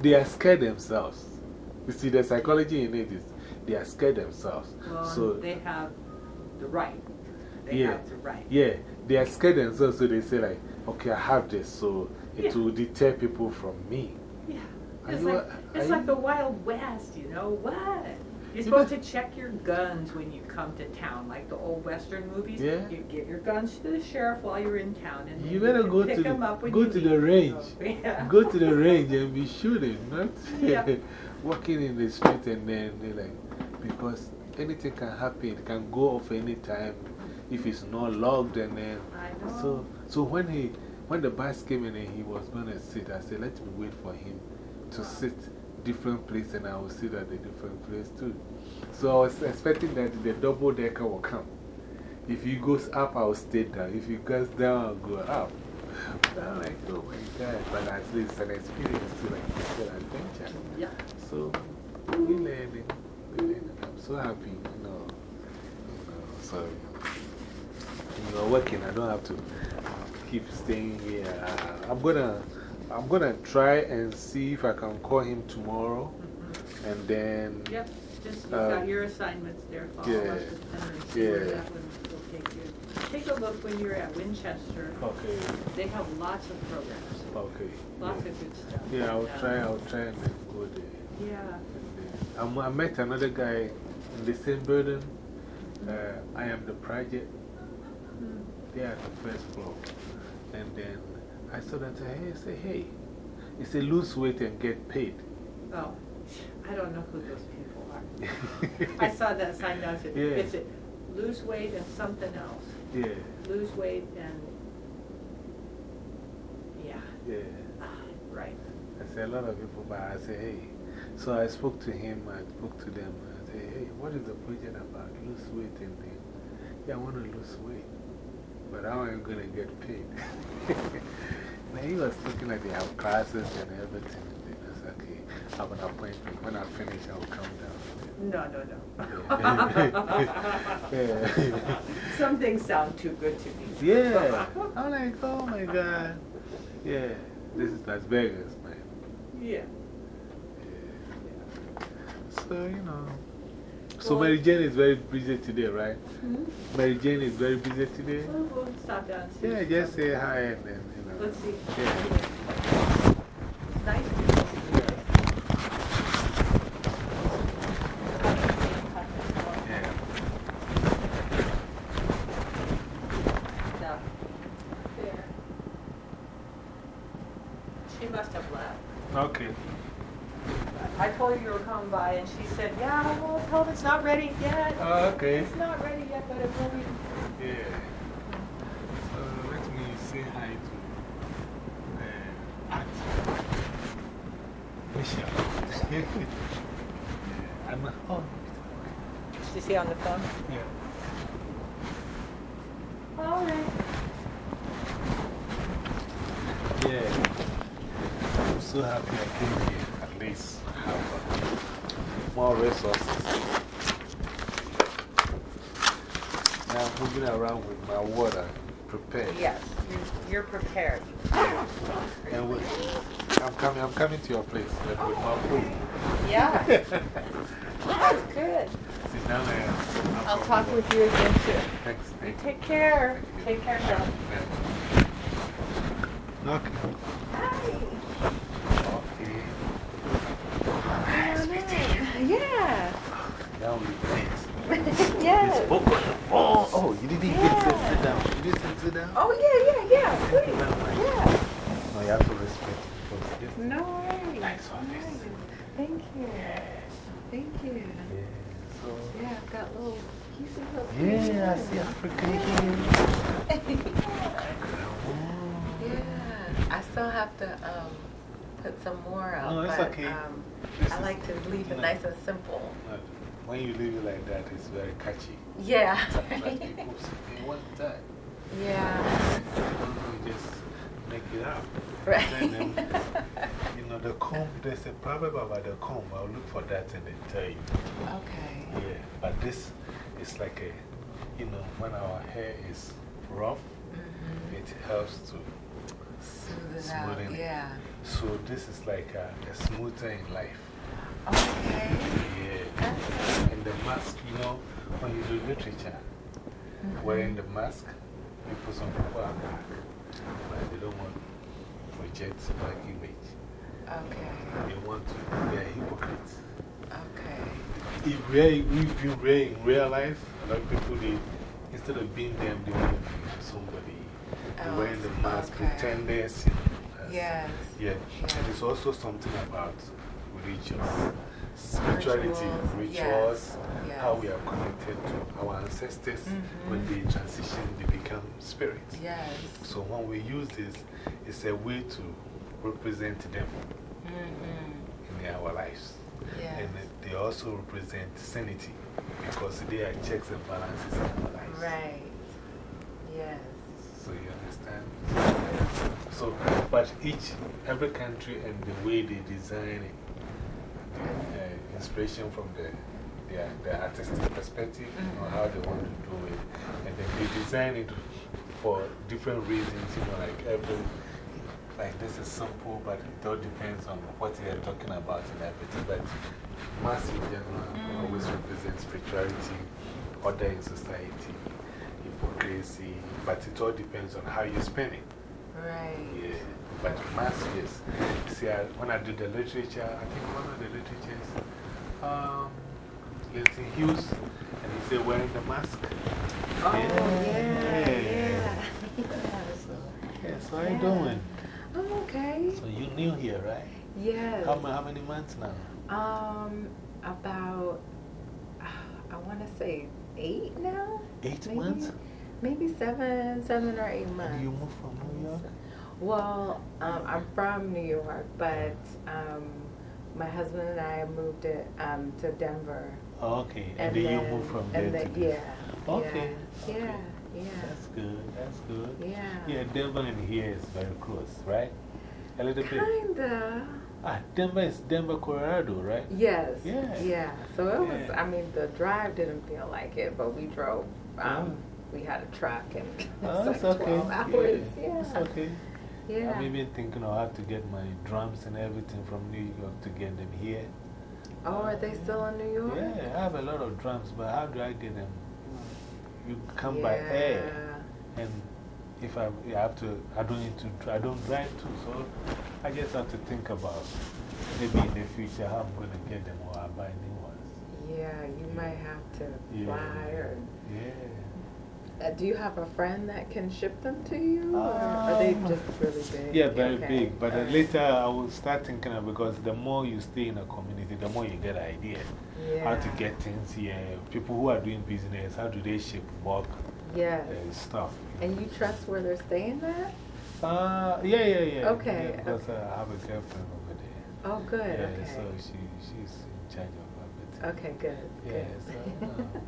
[SPEAKER 1] they are scared themselves. You see, the psychology in it is they are scared themselves.
[SPEAKER 2] Well,
[SPEAKER 1] so,
[SPEAKER 2] they have the right. They
[SPEAKER 1] yeah,
[SPEAKER 2] have the right.
[SPEAKER 1] Yeah, they are scared themselves, so they say, like, okay, I have this, so it
[SPEAKER 2] Yeah.
[SPEAKER 1] will deter people from me.
[SPEAKER 2] Yeah.
[SPEAKER 1] Are
[SPEAKER 2] It's
[SPEAKER 1] you
[SPEAKER 2] like,
[SPEAKER 1] a-
[SPEAKER 2] it's
[SPEAKER 1] are
[SPEAKER 2] like
[SPEAKER 1] you-
[SPEAKER 2] the Wild West, you know? What? You're
[SPEAKER 1] Yeah,
[SPEAKER 2] supposed
[SPEAKER 1] but-
[SPEAKER 2] to check your guns when you come to town, like the old Western movies.
[SPEAKER 1] Yeah.
[SPEAKER 2] You give your guns to the sheriff while you're in town, and
[SPEAKER 1] You
[SPEAKER 2] then
[SPEAKER 1] better
[SPEAKER 2] can
[SPEAKER 1] go
[SPEAKER 2] pick
[SPEAKER 1] to
[SPEAKER 2] them
[SPEAKER 1] the,
[SPEAKER 2] up when
[SPEAKER 1] go
[SPEAKER 2] you
[SPEAKER 1] to
[SPEAKER 2] need
[SPEAKER 1] the range.
[SPEAKER 2] them. Yeah.
[SPEAKER 1] Go to the range and be shooting, not
[SPEAKER 2] Yeah.
[SPEAKER 1] walking in the street and then they're like, because anything can happen, it can go off anytime if it's not logged. And then,
[SPEAKER 2] I know.
[SPEAKER 1] so, so when, he, when the bus came in and he was going to sit, I said, let me wait for him to sit different place and I will sit at a different place too. So I was expecting that the double decker will come. If he goes up, I'll stay down. If he goes down, I'll go up. But I'm like, oh my God. But at least an experience to like, it's still an adventure.
[SPEAKER 2] Yeah.
[SPEAKER 1] So we learning. We learning. I'm so happy, you know. You know so when you're working, I don't have to keep staying here. Uh, I'm gonna, I'm gonna try and see if I can call him tomorrow.
[SPEAKER 2] Mm-hmm.
[SPEAKER 1] And then.
[SPEAKER 2] Yep. Just, you've
[SPEAKER 1] Um,
[SPEAKER 2] got your assignments there. Follow
[SPEAKER 1] yeah,
[SPEAKER 2] up with them and see where
[SPEAKER 1] yeah.
[SPEAKER 2] that one will take you. Take a look when you're at Winchester.
[SPEAKER 1] Okay.
[SPEAKER 2] They have lots of programs.
[SPEAKER 1] Okay.
[SPEAKER 2] Lots
[SPEAKER 1] yeah.
[SPEAKER 2] of good stuff.
[SPEAKER 1] Yeah, I'll
[SPEAKER 2] Yeah.
[SPEAKER 1] try, I'll try and then go there.
[SPEAKER 2] Yeah.
[SPEAKER 1] And then, I met another guy in the same building. Uh, I am the project.
[SPEAKER 2] Mm.
[SPEAKER 1] They are the first floor. And then I saw that, hey, I say, hey, he said, lose weight and get paid.
[SPEAKER 2] Oh, I don't know who those people are. I saw that sign down, said,
[SPEAKER 1] Yeah.
[SPEAKER 2] it's it, lose weight and something else.
[SPEAKER 1] Yeah,
[SPEAKER 2] Lose weight and, yeah,
[SPEAKER 1] yeah.
[SPEAKER 2] ah, right.
[SPEAKER 1] I said, a lot of people, but I said, hey. So I spoke to him, I spoke to them. I said, hey, what is the project about? Lose weight and then, yeah, I want to lose weight. But how am I going to get paid? Now he was looking like they have classes and everything. And I said, okay, I have an appointment. When I finish, I will come down.
[SPEAKER 2] No, no, no.
[SPEAKER 1] Yeah.
[SPEAKER 2] Some things sound too good to me.
[SPEAKER 1] Yeah. I'm like, oh my God. Yeah. This is Las Vegas, man.
[SPEAKER 2] Yeah.
[SPEAKER 1] Yeah. So, you know. So,
[SPEAKER 2] Well,
[SPEAKER 1] Mary Jane is very busy today, right?
[SPEAKER 2] Hmm?
[SPEAKER 1] Mary Jane is very busy today?
[SPEAKER 2] Well, we'll stop down and see.
[SPEAKER 1] Yeah, just say hi and then, you know.
[SPEAKER 2] Let's see.
[SPEAKER 1] Yeah.
[SPEAKER 2] It's nice to see you.
[SPEAKER 1] Yeah.
[SPEAKER 2] No. There. She must have left.
[SPEAKER 1] Okay.
[SPEAKER 2] I told her you were coming by, and she said, yeah, well, tell them it's not ready yet.
[SPEAKER 1] Oh, okay.
[SPEAKER 2] It's not ready yet, but it will be.
[SPEAKER 1] Yeah. So let me say hi to uh, Aunt Michelle. Yeah. I'm, oh,
[SPEAKER 2] Is she on the phone?
[SPEAKER 1] yeah.
[SPEAKER 2] All right.
[SPEAKER 1] Yeah. I'm so happy I came here. At least have uh, more resources. Now I'm moving around with my water prepared.
[SPEAKER 2] Yes, you're, you're prepared.
[SPEAKER 1] And with, I'm, coming, I'm coming to your place with, with my food.
[SPEAKER 2] Yeah. That's good.
[SPEAKER 1] Sit down there.
[SPEAKER 2] I'll talk with you again soon.
[SPEAKER 1] Thanks. Thank you.
[SPEAKER 2] Take care. Take care, John.
[SPEAKER 1] Okay.
[SPEAKER 3] Hi.
[SPEAKER 1] Okay.
[SPEAKER 3] Yeah.
[SPEAKER 1] Now we dance.
[SPEAKER 3] Yes.
[SPEAKER 1] Oh, oh, oh, you didn't even
[SPEAKER 3] Yeah.
[SPEAKER 1] sit down. You didn't sit down?
[SPEAKER 3] Oh, yeah, yeah, yeah.
[SPEAKER 1] Thank you
[SPEAKER 3] Please.
[SPEAKER 1] very much.
[SPEAKER 3] Yeah.
[SPEAKER 1] No, you have to respect because this
[SPEAKER 3] No worries.
[SPEAKER 1] nice office.
[SPEAKER 3] Thank you. Thank you.
[SPEAKER 1] Yeah, so.
[SPEAKER 3] Yeah, I've got little pieces of
[SPEAKER 1] Yeah, I see African here.
[SPEAKER 3] Yeah. I still have to um, put some more out.
[SPEAKER 1] No, it's
[SPEAKER 3] but,
[SPEAKER 1] okay.
[SPEAKER 3] Um,
[SPEAKER 1] This
[SPEAKER 3] I
[SPEAKER 1] is-
[SPEAKER 3] like to leave
[SPEAKER 1] you
[SPEAKER 3] it
[SPEAKER 1] know,
[SPEAKER 3] nice and simple.
[SPEAKER 1] uh, When you leave it like that, it's very catchy.
[SPEAKER 3] Yeah.
[SPEAKER 1] Sometimes people say, hey, what's that?
[SPEAKER 3] Yeah.
[SPEAKER 1] You just make it up.
[SPEAKER 3] Right.
[SPEAKER 1] Then, um, you know, the comb, there's a proverb about the comb. I'll look for that and then tell you.
[SPEAKER 3] Okay.
[SPEAKER 1] Yeah, but this is like a, you know, when our hair is rough,
[SPEAKER 3] Mm-hmm.
[SPEAKER 1] it helps to
[SPEAKER 3] Smooth it
[SPEAKER 1] smooth
[SPEAKER 3] out.
[SPEAKER 1] it.
[SPEAKER 3] Yeah.
[SPEAKER 1] So this is like a, a smoother in life.
[SPEAKER 3] Okay.
[SPEAKER 1] Yeah. And the mask, you know, when you do literature,
[SPEAKER 3] -hmm.
[SPEAKER 1] wearing the mask, people, some people are black, but they don't want to project black image.
[SPEAKER 3] Okay.
[SPEAKER 1] They want to, they are hypocrites.
[SPEAKER 3] Okay.
[SPEAKER 1] If, real, if you real in real life, a lot of people, they, instead of being them, they want to be somebody. They're
[SPEAKER 3] Oh,
[SPEAKER 1] wearing the mask,
[SPEAKER 3] okay.
[SPEAKER 1] pretenders. You know,
[SPEAKER 3] Yes.
[SPEAKER 1] Yeah.
[SPEAKER 3] Yes.
[SPEAKER 1] And it's also something about religious, spirituality,
[SPEAKER 3] Rituals,
[SPEAKER 1] rituals,
[SPEAKER 3] yes.
[SPEAKER 1] how we are connected to our ancestors.
[SPEAKER 3] -hmm.
[SPEAKER 1] When they transition, they become spirits.
[SPEAKER 3] Yes.
[SPEAKER 1] So when we use this, it's a way to represent them
[SPEAKER 3] -hmm.
[SPEAKER 1] in our lives.
[SPEAKER 3] Yes.
[SPEAKER 1] And they also represent sanity because they are checks and balances in our lives.
[SPEAKER 3] Right. Yes.
[SPEAKER 1] So you understand? So, but each, every country and the way they design it, the uh, inspiration from the, their, their artistic perspective, you know, how they want to do it. And then they design it for different reasons, you know, like every, like this is simple, but it all depends on what they are talking about and everything. But mass in general always represents spirituality, order in society, hypocrisy, but it all depends on how you spend it.
[SPEAKER 3] Right.
[SPEAKER 1] Yeah. But mass, yes. See, I, when I do the literature, I think one of the literatures, um, Lindsay Hughes, and he said wearing the mask.
[SPEAKER 3] Oh, yeah. Yeah. yeah.
[SPEAKER 1] So, yeah, so how you doing?
[SPEAKER 3] I'm okay.
[SPEAKER 1] So you new here, right?
[SPEAKER 3] Yes.
[SPEAKER 1] How, how many months now?
[SPEAKER 3] Um, about, I want to say eight now?
[SPEAKER 1] Eight
[SPEAKER 3] maybe,
[SPEAKER 1] months?
[SPEAKER 3] Maybe seven, seven or eight months.
[SPEAKER 1] And you moved from New York?
[SPEAKER 3] Well, um, I'm from New York, but um, my husband and I moved it, um, to Denver.
[SPEAKER 1] Oh, okay. And,
[SPEAKER 3] And
[SPEAKER 1] then,
[SPEAKER 3] then
[SPEAKER 1] you moved from there
[SPEAKER 3] and
[SPEAKER 1] to
[SPEAKER 3] then,
[SPEAKER 1] this.
[SPEAKER 3] yeah.
[SPEAKER 1] Okay.
[SPEAKER 3] Yeah.
[SPEAKER 1] okay.
[SPEAKER 3] Yeah. Yeah.
[SPEAKER 1] That's good. That's good.
[SPEAKER 3] Yeah.
[SPEAKER 1] Yeah, Denver and here is very close, right? A little bit.
[SPEAKER 3] Kinda.
[SPEAKER 1] Ah, Denver is Denver, Colorado, right?
[SPEAKER 3] Yes.
[SPEAKER 1] Yeah.
[SPEAKER 3] Yeah. So it was,
[SPEAKER 1] Yeah.
[SPEAKER 3] I mean, the drive didn't feel like it, but we drove. Um,
[SPEAKER 1] Oh.
[SPEAKER 3] We had a truck and
[SPEAKER 1] Oh,
[SPEAKER 3] it's
[SPEAKER 1] that's
[SPEAKER 3] like
[SPEAKER 1] okay.
[SPEAKER 3] twelve hours.
[SPEAKER 1] Yeah,
[SPEAKER 3] Yeah.
[SPEAKER 1] That's okay.
[SPEAKER 3] Yeah.
[SPEAKER 1] I'm even thinking of how to get my drums and everything from New York to get them here.
[SPEAKER 3] Oh, are they still in New York?
[SPEAKER 1] Yeah, I have a lot of drums, but how do I get them? You come by air. And if I, I have to, I don't need to, I don't drive too, so I just have to think about maybe in the future how I'm going to get them or I'll buy new ones.
[SPEAKER 3] Yeah, you might have to
[SPEAKER 1] Yeah.
[SPEAKER 3] fly or.
[SPEAKER 1] Yeah.
[SPEAKER 3] Uh, do you have a friend that can ship them to you? Or are they
[SPEAKER 1] Um,
[SPEAKER 3] just really big?
[SPEAKER 1] Yeah, very
[SPEAKER 3] Okay.
[SPEAKER 1] big. But uh,
[SPEAKER 3] Alright.
[SPEAKER 1] later I will start thinking of because the more you stay in a community, the more you get ideas.
[SPEAKER 3] Yeah.
[SPEAKER 1] How to get things here. People who are doing business, how do they ship bulk
[SPEAKER 3] Yes.
[SPEAKER 1] uh, stuff?
[SPEAKER 3] And you trust where they're staying at?
[SPEAKER 1] Uh, yeah, yeah, yeah.
[SPEAKER 3] Okay,
[SPEAKER 1] Yeah, because
[SPEAKER 3] okay.
[SPEAKER 1] uh, I have a girlfriend over there.
[SPEAKER 3] Oh, good.
[SPEAKER 1] Yeah,
[SPEAKER 3] Okay.
[SPEAKER 1] so she, she's in charge of everything.
[SPEAKER 3] Okay, good.
[SPEAKER 1] Yeah,
[SPEAKER 3] good.
[SPEAKER 1] so, uh,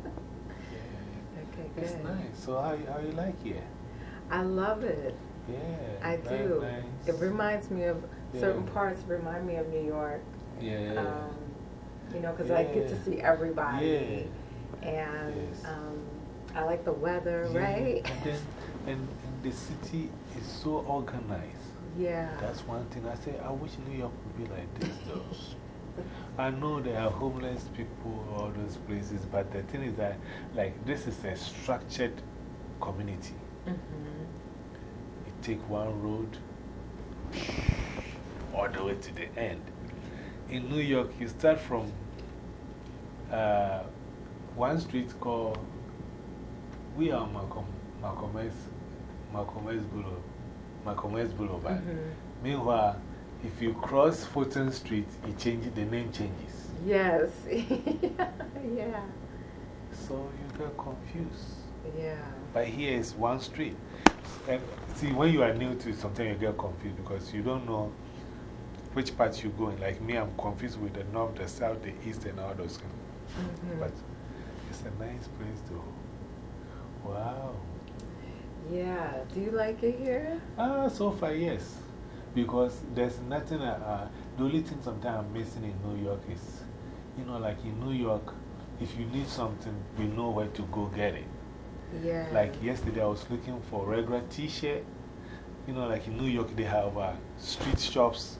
[SPEAKER 1] yeah.
[SPEAKER 3] Okay, good.
[SPEAKER 1] It's nice. So, how, how you like here?
[SPEAKER 3] I love it.
[SPEAKER 1] Yeah.
[SPEAKER 3] I
[SPEAKER 1] very
[SPEAKER 3] do.
[SPEAKER 1] Nice.
[SPEAKER 3] It reminds me of certain
[SPEAKER 1] Yeah.
[SPEAKER 3] parts, remind me of New York.
[SPEAKER 1] Yeah.
[SPEAKER 3] Um, you know, because I get to
[SPEAKER 1] Yeah.
[SPEAKER 3] see everybody.
[SPEAKER 1] Yeah.
[SPEAKER 3] And
[SPEAKER 1] Yes.
[SPEAKER 3] um, I like the weather,
[SPEAKER 1] Yeah,
[SPEAKER 3] right?
[SPEAKER 1] And, then, and, and the city is so organized.
[SPEAKER 3] Yeah.
[SPEAKER 1] That's one thing. I say, I wish New York would be like this, though. I know there are homeless people, all those places, but the thing is that, like, this is a structured community.
[SPEAKER 3] Mm-hmm.
[SPEAKER 1] You take one road all the way to the end. In New York, you start from uh, one street called, we are Malcolm, Malcolm X, Malcolm X Boulevard. Malcolm X Boulevard.
[SPEAKER 3] Mm-hmm.
[SPEAKER 1] Meanwhile, if you cross Fulton Street, it changes, the name changes.
[SPEAKER 3] Yes. Yeah.
[SPEAKER 1] So you get confused.
[SPEAKER 3] Yeah.
[SPEAKER 1] But here is one street. And see, when you are new to something, you get confused because you don't know which part you're going. Like me, I'm confused with the north, the south, the east, and all those things.
[SPEAKER 3] Mm-hmm.
[SPEAKER 1] But it's a nice place to. Wow.
[SPEAKER 3] Yeah. Do you like it here?
[SPEAKER 1] Ah, so far, yes. Because there's nothing, uh, uh, the only thing sometimes I'm missing in New York is, you know, like in New York, if you need something, you know where to go get it.
[SPEAKER 3] Yeah.
[SPEAKER 1] Like yesterday, I was looking for regular t shirt. You know, like in New York, they have uh, street shops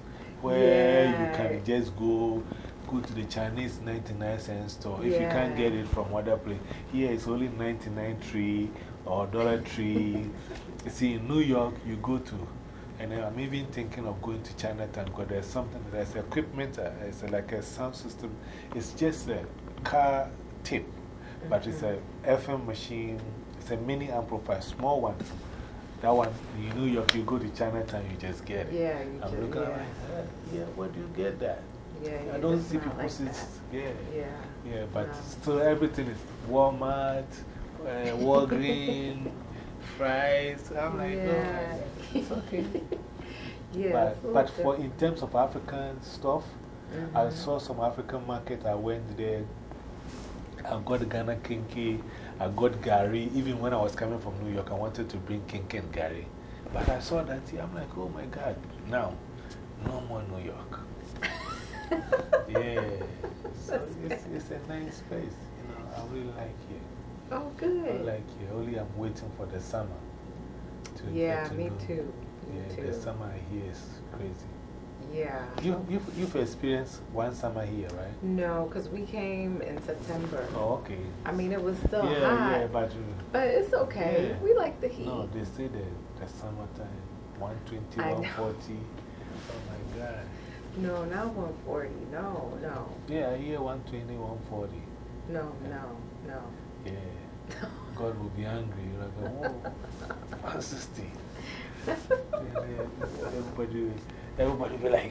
[SPEAKER 1] where
[SPEAKER 3] Yeah.
[SPEAKER 1] you can just go, go to the Chinese ninety-nine cent store. If you
[SPEAKER 3] Yeah.
[SPEAKER 1] can't get it from other place, here it's only ninety-nine tree or Dollar Tree. You see, in New York, you go to, and I'm even thinking of going to Chinatown because there's something, there's equipment, uh, it's like a sound system. It's just a car tip, but it's a F M machine, it's a mini amplifier, small one. That one, in New York, you go to Chinatown, you just get it.
[SPEAKER 3] Yeah, you
[SPEAKER 1] I'm
[SPEAKER 3] do,
[SPEAKER 1] looking at
[SPEAKER 3] yeah.
[SPEAKER 1] like, uh, yeah, where do you get that?
[SPEAKER 3] Yeah,
[SPEAKER 1] I
[SPEAKER 3] yeah,
[SPEAKER 1] don't
[SPEAKER 3] it's
[SPEAKER 1] see
[SPEAKER 3] not
[SPEAKER 1] people
[SPEAKER 3] like
[SPEAKER 1] see,
[SPEAKER 3] that.
[SPEAKER 1] yeah.
[SPEAKER 3] Yeah.
[SPEAKER 1] Yeah, but
[SPEAKER 3] No.
[SPEAKER 1] still everything is Walmart, uh, Walgreens, fries. I'm like,
[SPEAKER 3] Yeah.
[SPEAKER 1] no, it's okay.
[SPEAKER 3] Yeah.
[SPEAKER 1] but
[SPEAKER 3] it's a
[SPEAKER 1] but
[SPEAKER 3] little
[SPEAKER 1] for in terms of African stuff, I
[SPEAKER 3] Mhm.
[SPEAKER 1] saw some African market. I went there. I got Ghana Kinky. I got Gary. Even when I was coming from New York, I wanted to bring Kinky and Gary. But I saw that here. I'm like, oh my God. Now, no more New York. Yeah. So it's, it's a nice place. You know, I really like it.
[SPEAKER 3] Oh,
[SPEAKER 1] I
[SPEAKER 3] good.
[SPEAKER 1] like it. Only I'm waiting for the summer. To
[SPEAKER 3] Yeah,
[SPEAKER 1] get to
[SPEAKER 3] me
[SPEAKER 1] know.
[SPEAKER 3] too. Me
[SPEAKER 1] Yeah,
[SPEAKER 3] too.
[SPEAKER 1] the summer here is crazy.
[SPEAKER 3] Yeah.
[SPEAKER 1] You, you've, you've experienced one summer here, right?
[SPEAKER 3] No, because we came in September.
[SPEAKER 1] Oh, okay.
[SPEAKER 3] I mean, it was still
[SPEAKER 1] yeah,
[SPEAKER 3] hot.
[SPEAKER 1] yeah, but. uh,
[SPEAKER 3] But it's okay.
[SPEAKER 1] Yeah.
[SPEAKER 3] We like the heat.
[SPEAKER 1] No, they say the, the summertime, one twenty,
[SPEAKER 3] I know.
[SPEAKER 1] one forty. Oh my God.
[SPEAKER 3] No, not one forty. No, no.
[SPEAKER 1] Yeah, I hear one twenty, one forty.
[SPEAKER 3] No, no, no.
[SPEAKER 1] Yeah. God will be angry. You're like, oh, one sixty. Yeah, yeah, everybody, everybody will be like,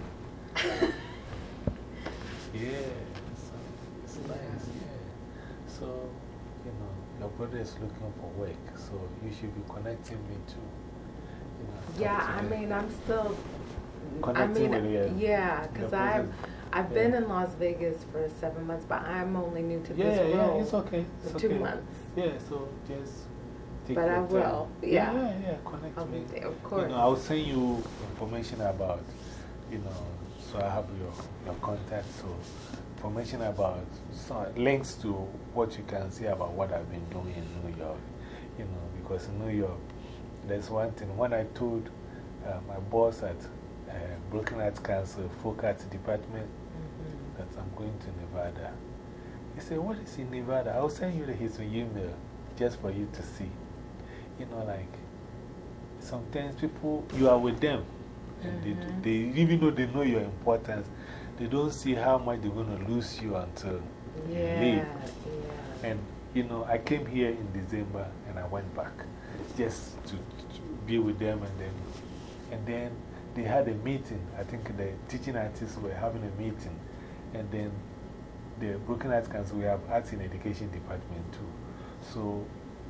[SPEAKER 1] yeah, so it's nice, yeah. So, you know, your brother is looking for work, so you should be connecting me to, you know. talk
[SPEAKER 3] Yeah,
[SPEAKER 1] to
[SPEAKER 3] I
[SPEAKER 1] them.
[SPEAKER 3] mean, I'm still. I
[SPEAKER 1] Connecting
[SPEAKER 3] mean,
[SPEAKER 1] with your-
[SPEAKER 3] yeah,
[SPEAKER 1] your
[SPEAKER 3] because I've,
[SPEAKER 1] brother.
[SPEAKER 3] I've
[SPEAKER 1] Yeah.
[SPEAKER 3] been in Las Vegas for seven months, but I'm only new to
[SPEAKER 1] Yeah,
[SPEAKER 3] this
[SPEAKER 1] yeah,
[SPEAKER 3] role.
[SPEAKER 1] it's okay. It's
[SPEAKER 3] for two
[SPEAKER 1] okay.
[SPEAKER 3] months.
[SPEAKER 1] Yeah, so just take
[SPEAKER 3] But
[SPEAKER 1] your
[SPEAKER 3] I
[SPEAKER 1] time.
[SPEAKER 3] will,
[SPEAKER 1] Yeah,
[SPEAKER 3] yeah.
[SPEAKER 1] yeah, yeah, connect
[SPEAKER 3] I'll
[SPEAKER 1] me.
[SPEAKER 3] be there, of
[SPEAKER 1] You
[SPEAKER 3] course.
[SPEAKER 1] know, I'll send you information about, you know, so I have your, your contact. So, information about, so, links to what you can see about what I've been doing in New York. You know, because in New York, there's one thing. When I told uh, my boss at uh, Brooklyn Arts Council, Folk Arts Department,
[SPEAKER 3] Mhm.
[SPEAKER 1] that I'm going to Nevada, he said, what is in Nevada? I'll send you his email just for you to see. You know, like, sometimes people, you are with them, and
[SPEAKER 3] Mhm.
[SPEAKER 1] they, they, even though they know your importance, they don't see how much they're going to lose you until
[SPEAKER 3] Yeah,
[SPEAKER 1] you leave.
[SPEAKER 3] yeah.
[SPEAKER 1] And, you know, I came here in December and I went back just to, to be with them. And then, and then they had a meeting. I think the teaching artists were having a meeting. And then the Brooklyn Arts Council, we have Arts in Education Department too. So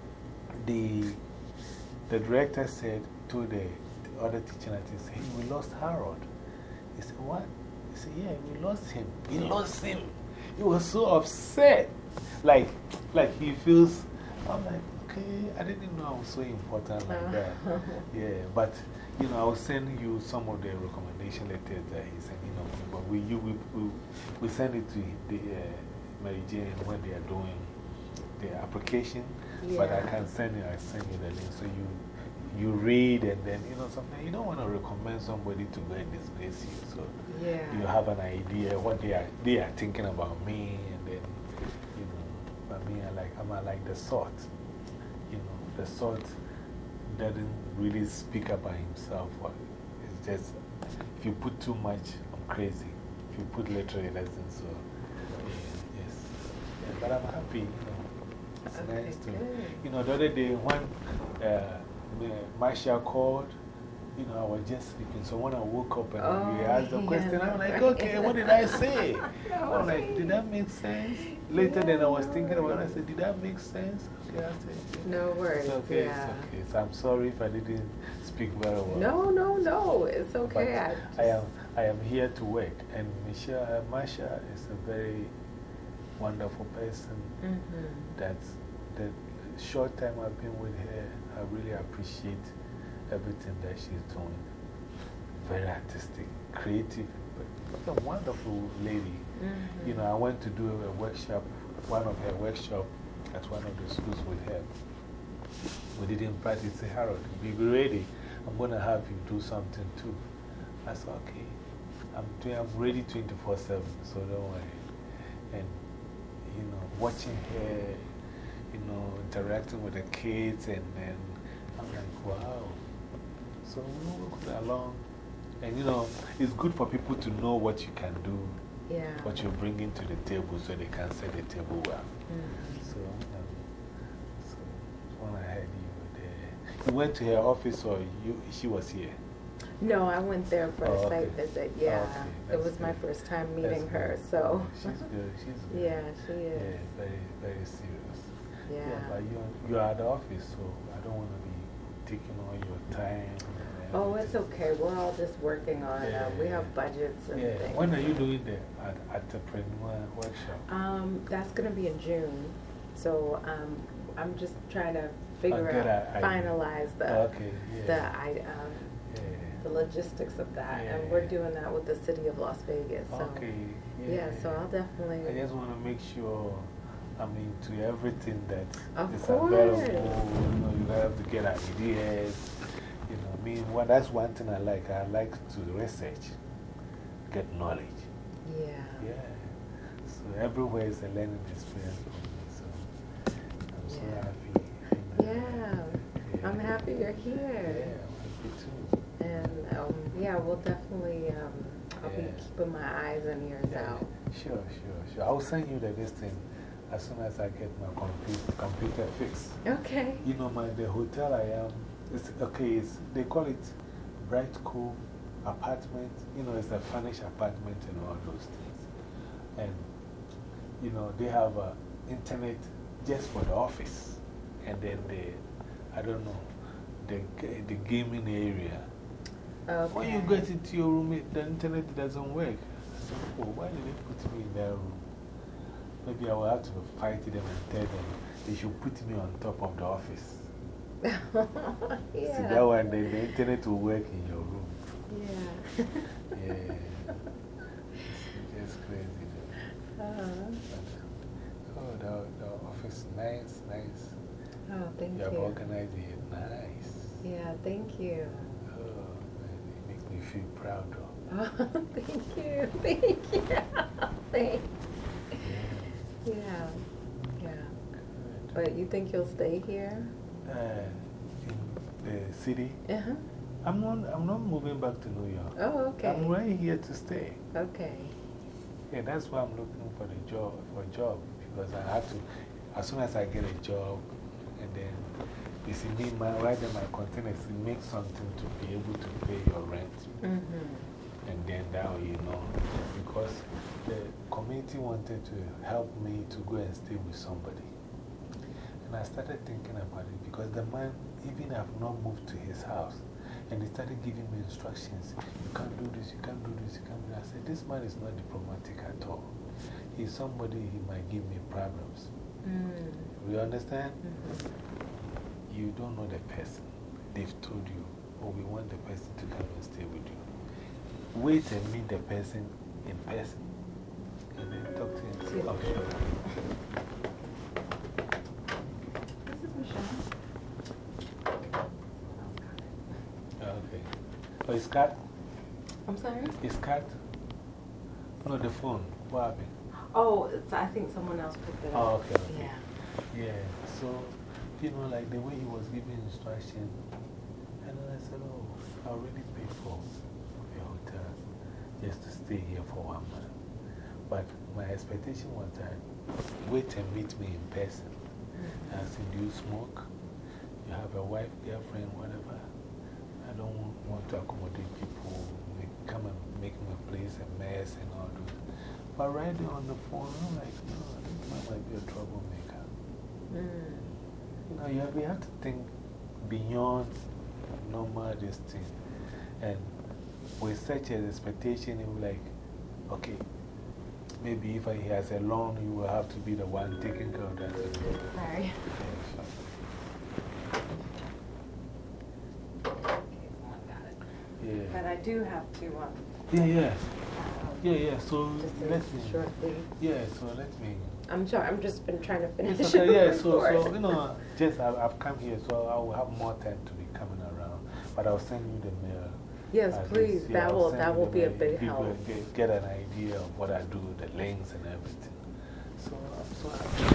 [SPEAKER 1] the, the director said to the, the other teaching artists, hey, we lost Harold. He said, what? He said, yeah, we lost him. We lost him. He was so upset. Like, like he feels, I'm like, okay, I didn't know I was so important like that. Yeah, but, you know, I'll send you some of the recommendation letters that he sent, you know, but we, you, we, we, we send it to the uh, Mary Jane when they are doing the application. But I
[SPEAKER 3] Yeah.
[SPEAKER 1] can send you, I send you the link so you, you read and then, you know, something. You don't want to recommend somebody to go and disgrace you. So
[SPEAKER 3] Yeah.
[SPEAKER 1] you have an idea what they are, they are thinking about me. And then, you know, but me, I like, I'm a, like the salt. You know, the salt doesn't really speak about himself. Or it's just, if you put too much, I'm crazy. If you put literally less than so, yeah, yes. Yeah, but I'm happy, you know. It's
[SPEAKER 3] Okay,
[SPEAKER 1] nice to,
[SPEAKER 3] good.
[SPEAKER 1] you know, the other day when uh, Marcia called, you know, I was just sleeping. So when I woke up and
[SPEAKER 3] Oh,
[SPEAKER 1] we asked the
[SPEAKER 3] yeah,
[SPEAKER 1] question, I'm like,
[SPEAKER 3] right.
[SPEAKER 1] okay, what did I say?
[SPEAKER 3] No,
[SPEAKER 1] I'm like, did that make sense? Later, then I was thinking about it. I said, did that make sense? Okay, I said,
[SPEAKER 3] No worries.
[SPEAKER 1] it's okay,
[SPEAKER 3] Yeah.
[SPEAKER 1] it's okay. So I'm sorry if I didn't speak very well.
[SPEAKER 3] No, no, no. It's okay. I,
[SPEAKER 1] But I am, I am here to work. And Michelle, uh, Marcia is a very wonderful person.
[SPEAKER 3] -hmm.
[SPEAKER 1] That the short time I've been with her, I really appreciate everything that she's doing. Very artistic, creative, but a wonderful lady.
[SPEAKER 3] -hmm.
[SPEAKER 1] You know, I went to do a workshop, one of her workshops at one of the schools with her. We didn't practice. Say, Harold, be ready. I'm going to have you do something too. I said, okay.
[SPEAKER 4] I'm, doing, I'm ready twenty-four seven, so don't worry. And, you know, watching her, you know, interacting with the kids, and then I'm like, wow. So we work along. And, you know, it's good for people to know what you can do,
[SPEAKER 3] yeah.
[SPEAKER 4] what you're bringing to the table so they can set the table well.
[SPEAKER 3] Mm.
[SPEAKER 4] So, um, so when I heard you there, you went to her office or you, she was here?
[SPEAKER 3] No, I went there for
[SPEAKER 4] Oh,
[SPEAKER 3] a
[SPEAKER 4] okay.
[SPEAKER 3] site visit, yeah.
[SPEAKER 4] Okay,
[SPEAKER 3] it was my
[SPEAKER 4] good.
[SPEAKER 3] first time meeting
[SPEAKER 4] That's
[SPEAKER 3] her,
[SPEAKER 4] good.
[SPEAKER 3] so.
[SPEAKER 4] She's good, she's good.
[SPEAKER 3] Yeah, she is.
[SPEAKER 4] Yeah, very, very serious.
[SPEAKER 3] Yeah.
[SPEAKER 4] Yeah, but you're, you're at the office, so I don't want to be taking all your time.
[SPEAKER 3] Oh, it's okay. We're all just working on
[SPEAKER 4] Yeah.
[SPEAKER 3] um, we have budgets and
[SPEAKER 4] Yeah.
[SPEAKER 3] things.
[SPEAKER 4] When are you doing the at, entrepreneur workshop?
[SPEAKER 3] Um, that's going to be in June. So um, I'm just trying to figure
[SPEAKER 4] get
[SPEAKER 3] out,
[SPEAKER 4] a- I-
[SPEAKER 3] finalize the,
[SPEAKER 4] Okay, yeah.
[SPEAKER 3] the, I, um,
[SPEAKER 4] Yeah.
[SPEAKER 3] the logistics of that.
[SPEAKER 4] Yeah.
[SPEAKER 3] And we're doing that with the city of Las Vegas. So.
[SPEAKER 4] Okay,
[SPEAKER 3] Yeah,
[SPEAKER 4] yeah.
[SPEAKER 3] so I'll definitely.
[SPEAKER 4] I just want to make sure I'm into everything that
[SPEAKER 3] Of
[SPEAKER 4] is
[SPEAKER 3] course.
[SPEAKER 4] available. You know, you have to get ideas. You know, I mean, well, that's one thing I like. I like to research, get knowledge.
[SPEAKER 3] Yeah.
[SPEAKER 4] Yeah. So everywhere is a learning experience for me. So I'm so
[SPEAKER 3] Yeah.
[SPEAKER 4] happy.
[SPEAKER 3] Yeah.
[SPEAKER 4] Yeah.
[SPEAKER 3] I'm happy you're
[SPEAKER 4] Yeah,
[SPEAKER 3] here.
[SPEAKER 4] I'm happy too.
[SPEAKER 3] And um, yeah, we'll definitely, um, I'll
[SPEAKER 4] Yeah.
[SPEAKER 3] be keeping my eyes and ears
[SPEAKER 4] Yeah.
[SPEAKER 3] out.
[SPEAKER 4] Sure, sure, sure. I'll send you the this thing as soon as I get my computer, computer fixed.
[SPEAKER 3] Okay.
[SPEAKER 4] You know, my, the hotel I am, it's, okay, it's, they call it Bright Cove Apartment. You know, it's a furnished apartment and all those things. And, you know, they have uh, internet just for the office. And then the, I don't know, the, the gaming area.
[SPEAKER 3] Okay.
[SPEAKER 4] When you get into your room, it, the internet doesn't work. So, oh, why did they put me in that room? Maybe I will have to fight them and tell them they should put me on top of the office.
[SPEAKER 3] Yeah.
[SPEAKER 4] So that one, the, the internet will work in your room.
[SPEAKER 3] Yeah.
[SPEAKER 4] Yeah. It's just crazy. Though.
[SPEAKER 3] Uh,
[SPEAKER 4] But, oh, the, the office, nice, nice.
[SPEAKER 3] oh, thank
[SPEAKER 4] You have
[SPEAKER 3] you.
[SPEAKER 4] organized it nice.
[SPEAKER 3] Yeah, thank you.
[SPEAKER 4] Oh, man, it makes me feel proud though.
[SPEAKER 3] Oh, thank you. Thank you. Thanks.
[SPEAKER 4] Yeah.
[SPEAKER 3] Yeah. Yeah.
[SPEAKER 4] Good.
[SPEAKER 3] But you think you'll stay here?
[SPEAKER 4] Uh, in the city?
[SPEAKER 3] Uh huh.
[SPEAKER 4] I'm not, I'm not moving back to New York.
[SPEAKER 3] Oh, okay.
[SPEAKER 4] I'm right here to stay.
[SPEAKER 3] Okay.
[SPEAKER 4] Yeah, that's why I'm looking for the job, for a job, because I have to, as soon as I get a job, and then, you see, me, my, right in my containers, it makes something to be able to pay your rent.
[SPEAKER 3] Mm-hmm.
[SPEAKER 4] And then now, you know, because the community wanted to help me to go and stay with somebody. And I started thinking about it because the man, even I've not moved to his house, and he started giving me instructions. You can't do this, you can't do this, you can't do that. I said, this man is not diplomatic at all. He's somebody, he might give me problems.
[SPEAKER 3] Mm.
[SPEAKER 4] You understand?
[SPEAKER 3] Mm-hmm.
[SPEAKER 4] You don't know the person. They've told you, oh, we want the person to come and stay with you. Wait and meet the person in person. And then talk to him.
[SPEAKER 3] See you.
[SPEAKER 4] Oh, sure.
[SPEAKER 3] This is Michelle.
[SPEAKER 4] Okay. Oh, it's cut?
[SPEAKER 3] I'm sorry?
[SPEAKER 4] It's cut? No, the phone. What happened?
[SPEAKER 3] Oh, it's, I think someone else picked it up.
[SPEAKER 4] Oh, okay, okay.
[SPEAKER 3] Yeah.
[SPEAKER 4] Yeah, so, you know, like the way he was giving instruction, and then I said, oh, I already paid for a hotel just to stay here for one month. But my expectation was that wait and meet me in person.
[SPEAKER 3] Mm-hmm.
[SPEAKER 4] I said, do you smoke? You have a wife, girlfriend, whatever. I don't want to accommodate people, make, come and make my place a mess and all that. But right there on the phone, I'm like, no, this man might be a troublemaker.
[SPEAKER 3] Mm.
[SPEAKER 4] You know, you have, you have to think beyond normal this thing. And with such an expectation, it will like, okay, maybe if he has a loan, you will have to be the one taking care of that.
[SPEAKER 3] Sorry.
[SPEAKER 4] Yeah.
[SPEAKER 3] But I do have to, um,
[SPEAKER 4] Yeah, yeah.
[SPEAKER 3] um,
[SPEAKER 4] Yeah, yeah. So
[SPEAKER 3] just
[SPEAKER 4] let
[SPEAKER 3] a
[SPEAKER 4] me.
[SPEAKER 3] short thing.
[SPEAKER 4] Yeah, so let me.
[SPEAKER 3] I'm sorry, I'm just been trying to finish
[SPEAKER 4] It's okay,
[SPEAKER 3] the
[SPEAKER 4] yeah, so,
[SPEAKER 3] report.
[SPEAKER 4] so, you know, just I, I've come here, so I will have more time to be coming around. But I'll send you the mail
[SPEAKER 3] Yes,
[SPEAKER 4] At
[SPEAKER 3] please.
[SPEAKER 4] least, yeah,
[SPEAKER 3] That
[SPEAKER 4] I'll
[SPEAKER 3] will
[SPEAKER 4] send
[SPEAKER 3] that will
[SPEAKER 4] them
[SPEAKER 3] be a
[SPEAKER 4] and
[SPEAKER 3] big
[SPEAKER 4] people
[SPEAKER 3] help.
[SPEAKER 4] Get, get an idea of what I do, the links and everything. So I'm so happy.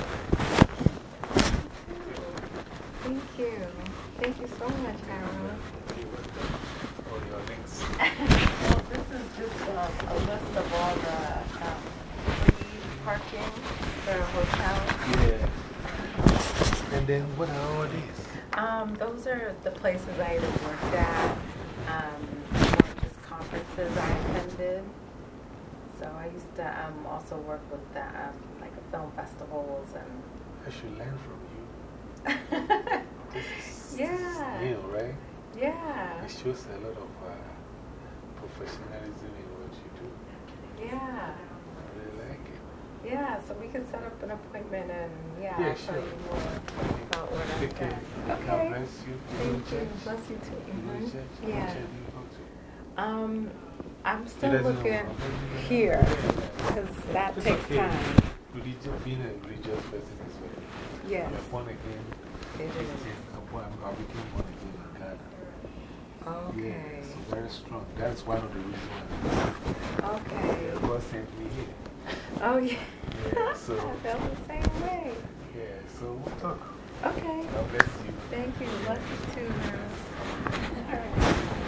[SPEAKER 3] Thank you. Thank you so much, Harold.
[SPEAKER 1] All your links.
[SPEAKER 3] Well, this is just um, a list of all the um, free parking for hotels.
[SPEAKER 4] Yeah. And then what are all these?
[SPEAKER 3] Um, those are the places I either worked at, um, or just conferences I attended. So I used to um, also work with the, um, like film festivals and.
[SPEAKER 4] I should learn from you. This is
[SPEAKER 3] Yeah.
[SPEAKER 4] new, right?
[SPEAKER 3] Yeah.
[SPEAKER 4] It shows a lot of uh, professionalism in what you do.
[SPEAKER 3] Yeah.
[SPEAKER 4] I really like it.
[SPEAKER 3] Yeah, so we can set up an appointment and, yeah,
[SPEAKER 4] Yeah,
[SPEAKER 3] I'll tell
[SPEAKER 4] sure.
[SPEAKER 3] you more about what I've
[SPEAKER 4] Take care.
[SPEAKER 3] done.
[SPEAKER 4] God
[SPEAKER 3] Okay.
[SPEAKER 4] bless you. You go
[SPEAKER 3] Thank
[SPEAKER 4] to
[SPEAKER 3] you.
[SPEAKER 4] church?
[SPEAKER 3] Bless you too.
[SPEAKER 4] You go to
[SPEAKER 3] Mhm.
[SPEAKER 4] church?
[SPEAKER 3] Yeah.
[SPEAKER 4] Which church do you go to?
[SPEAKER 3] Um, I'm
[SPEAKER 4] He
[SPEAKER 3] still
[SPEAKER 4] doesn't know.
[SPEAKER 3] looking
[SPEAKER 4] Yeah.
[SPEAKER 3] here because that
[SPEAKER 4] It's
[SPEAKER 3] takes
[SPEAKER 4] okay.
[SPEAKER 3] time.
[SPEAKER 4] Religion, being a religious person is very
[SPEAKER 3] Yes,
[SPEAKER 4] You're born again.
[SPEAKER 3] it is.
[SPEAKER 4] Christian. I'm born- I became born again in Ghana.
[SPEAKER 3] Okay.
[SPEAKER 4] Yeah, so very strong. That's one of the reasons why
[SPEAKER 3] Okay.
[SPEAKER 4] God sent me here.
[SPEAKER 3] Oh, yeah.
[SPEAKER 4] Yeah, so,
[SPEAKER 3] I felt the same way.
[SPEAKER 4] yeah, so we'll talk.
[SPEAKER 3] Okay.
[SPEAKER 4] God bless you.
[SPEAKER 3] Thank you. Bless you too, Nurse. All right.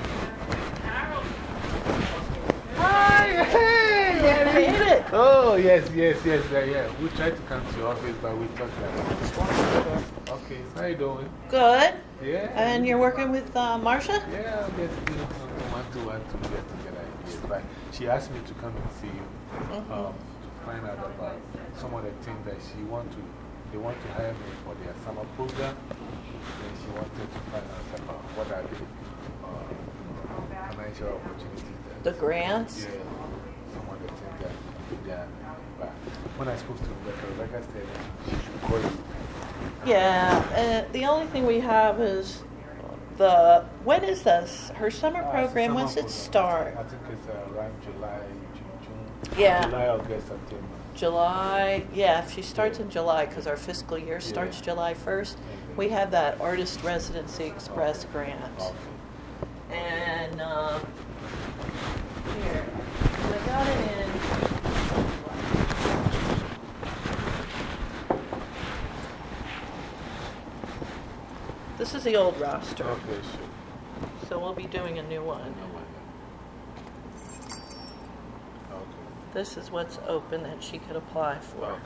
[SPEAKER 4] Hi, hey!
[SPEAKER 2] Yeah, we hit it.
[SPEAKER 4] Oh, yes, yes, yes, uh, yeah. We tried to come to your office, but we talked like Okay, so how you doing?
[SPEAKER 2] Good.
[SPEAKER 4] Yeah.
[SPEAKER 2] And you're working with uh, Marcia?
[SPEAKER 4] Yeah, I'm just doing something one to one to get to get ideas. But she asked me to come and see you
[SPEAKER 2] Mm-hmm.
[SPEAKER 4] um, to find out about some of the things that she want to, they want to hire me for their summer program. And she wanted to find out about what are the uh, financial opportunities that.
[SPEAKER 2] The grants?
[SPEAKER 4] Yeah, some of the things that they are. But when I spoke to Rebecca, Rebecca said she should call you.
[SPEAKER 2] Yeah. Uh, the only thing we have is the. When is this? Her summer
[SPEAKER 4] Ah, it's a
[SPEAKER 2] program?
[SPEAKER 4] summer
[SPEAKER 2] When's it
[SPEAKER 4] program.
[SPEAKER 2] start?
[SPEAKER 4] I think it's uh, around July, June, June.
[SPEAKER 2] Yeah.
[SPEAKER 4] July, August, September.
[SPEAKER 2] July. Yeah, if she starts in July, because our fiscal year starts
[SPEAKER 4] Yeah.
[SPEAKER 2] July first,
[SPEAKER 4] Mhm.
[SPEAKER 2] we have that Artist Residency Express
[SPEAKER 4] Okay.
[SPEAKER 2] grant.
[SPEAKER 4] Okay.
[SPEAKER 2] And um, here, I got it in. This is the old roster,
[SPEAKER 4] Okay, sure.
[SPEAKER 2] so we'll be doing a new one.
[SPEAKER 4] No one. Okay.
[SPEAKER 2] This is what's open that she could apply for.
[SPEAKER 4] Okay.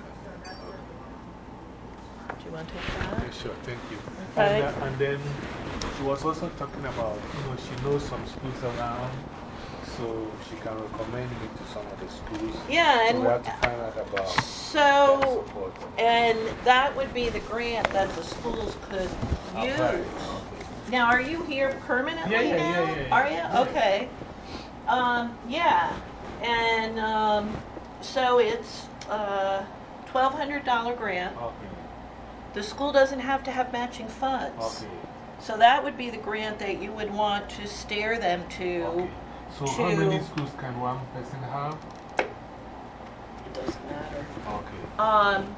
[SPEAKER 2] Do you want to take
[SPEAKER 4] Okay,
[SPEAKER 2] that?
[SPEAKER 4] sure, thank you.
[SPEAKER 2] Okay.
[SPEAKER 4] And, uh, and then she was also talking about, you know, she knows some schools around, so she can recommend me to some of the schools.
[SPEAKER 2] Yeah,
[SPEAKER 4] So
[SPEAKER 2] and
[SPEAKER 4] we have to find out about their
[SPEAKER 2] so,
[SPEAKER 4] support.
[SPEAKER 2] and that would be the grant that the schools could
[SPEAKER 4] Apply.
[SPEAKER 2] use.
[SPEAKER 4] Okay.
[SPEAKER 2] Now, are you here permanently
[SPEAKER 4] Yeah, yeah,
[SPEAKER 2] now?
[SPEAKER 4] yeah, yeah, yeah.
[SPEAKER 2] Are you?
[SPEAKER 4] Yeah.
[SPEAKER 2] Okay. Um, yeah. And um, so it's a twelve hundred dollar grant.
[SPEAKER 4] Okay.
[SPEAKER 2] The school doesn't have to have matching funds.
[SPEAKER 4] Okay.
[SPEAKER 2] So that would be the grant that you would want to steer them to.
[SPEAKER 4] Okay. So how many
[SPEAKER 2] to-
[SPEAKER 4] schools can one person have?
[SPEAKER 2] It doesn't matter.
[SPEAKER 4] Okay.
[SPEAKER 2] Um,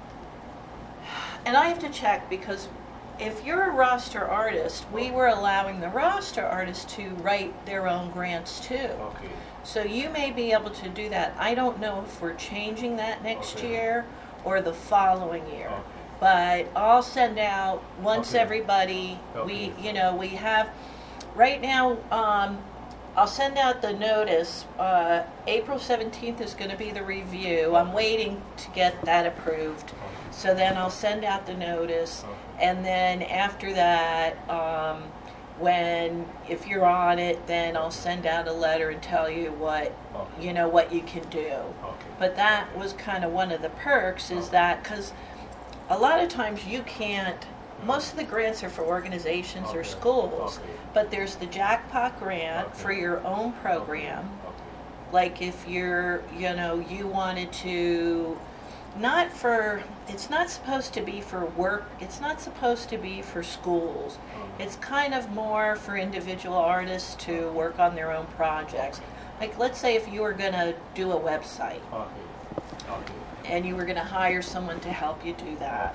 [SPEAKER 2] and I have to check because if you're a roster artist, we were allowing the roster artists to write their own grants too.
[SPEAKER 4] Okay.
[SPEAKER 2] So you may be able to do that. I don't know if we're changing that next
[SPEAKER 4] Okay.
[SPEAKER 2] year or the following year.
[SPEAKER 4] Okay.
[SPEAKER 2] But I'll send out, once
[SPEAKER 4] Okay.
[SPEAKER 2] everybody,
[SPEAKER 4] Okay.
[SPEAKER 2] we, you know, we have, right now, um, I'll send out the notice. Uh, April seventeenth is going to be the review. I'm waiting to get that approved.
[SPEAKER 4] Okay.
[SPEAKER 2] So then I'll send out the notice.
[SPEAKER 4] Okay.
[SPEAKER 2] And then after that, um, when, if you're on it, then I'll send out a letter and tell you what,
[SPEAKER 4] Okay.
[SPEAKER 2] you know, what you can do.
[SPEAKER 4] Okay.
[SPEAKER 2] But that was kind of one of the perks is that, because a lot of times you can't, most of the grants are for organizations or
[SPEAKER 4] Okay.
[SPEAKER 2] schools,
[SPEAKER 4] Okay.
[SPEAKER 2] but there's the jackpot grant
[SPEAKER 4] Okay.
[SPEAKER 2] for your own program.
[SPEAKER 4] Okay.
[SPEAKER 2] Like if you're, you know, you wanted to, not for, it's not supposed to be for work, it's not supposed to be for schools.
[SPEAKER 4] Okay.
[SPEAKER 2] It's kind of more for individual artists to work on their own projects. Like let's say if you were going to do a website
[SPEAKER 4] Okay. Okay.
[SPEAKER 2] and you were going to hire someone to help you do that.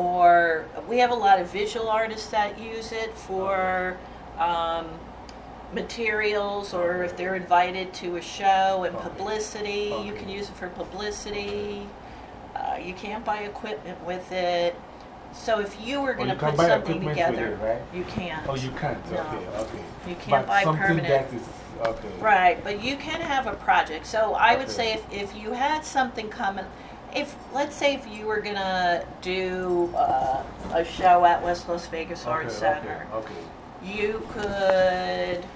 [SPEAKER 2] Or we have a lot of visual artists that use it for um,
[SPEAKER 5] materials, or if they're invited to a show and
[SPEAKER 1] Okay.
[SPEAKER 5] publicity, you
[SPEAKER 1] Okay.
[SPEAKER 5] can use it for publicity. Uh, you can't buy equipment with it. So if you were
[SPEAKER 1] Oh,
[SPEAKER 5] going
[SPEAKER 1] you
[SPEAKER 5] to
[SPEAKER 1] can
[SPEAKER 5] put
[SPEAKER 1] buy
[SPEAKER 5] something
[SPEAKER 1] equipment
[SPEAKER 5] together,
[SPEAKER 1] with it, right?
[SPEAKER 5] you can't.
[SPEAKER 1] Oh, you can't?
[SPEAKER 5] No.
[SPEAKER 1] Okay, okay.
[SPEAKER 5] You can't
[SPEAKER 1] but
[SPEAKER 5] buy
[SPEAKER 1] something
[SPEAKER 5] permanent.
[SPEAKER 1] that is, okay.
[SPEAKER 5] Right, but you can have a project. So I would
[SPEAKER 1] Okay.
[SPEAKER 5] say if, if you had something coming, if let's say if you were going to do uh, a show at West Las Vegas Arts
[SPEAKER 1] Okay,
[SPEAKER 5] Center,
[SPEAKER 1] okay, okay.
[SPEAKER 5] you could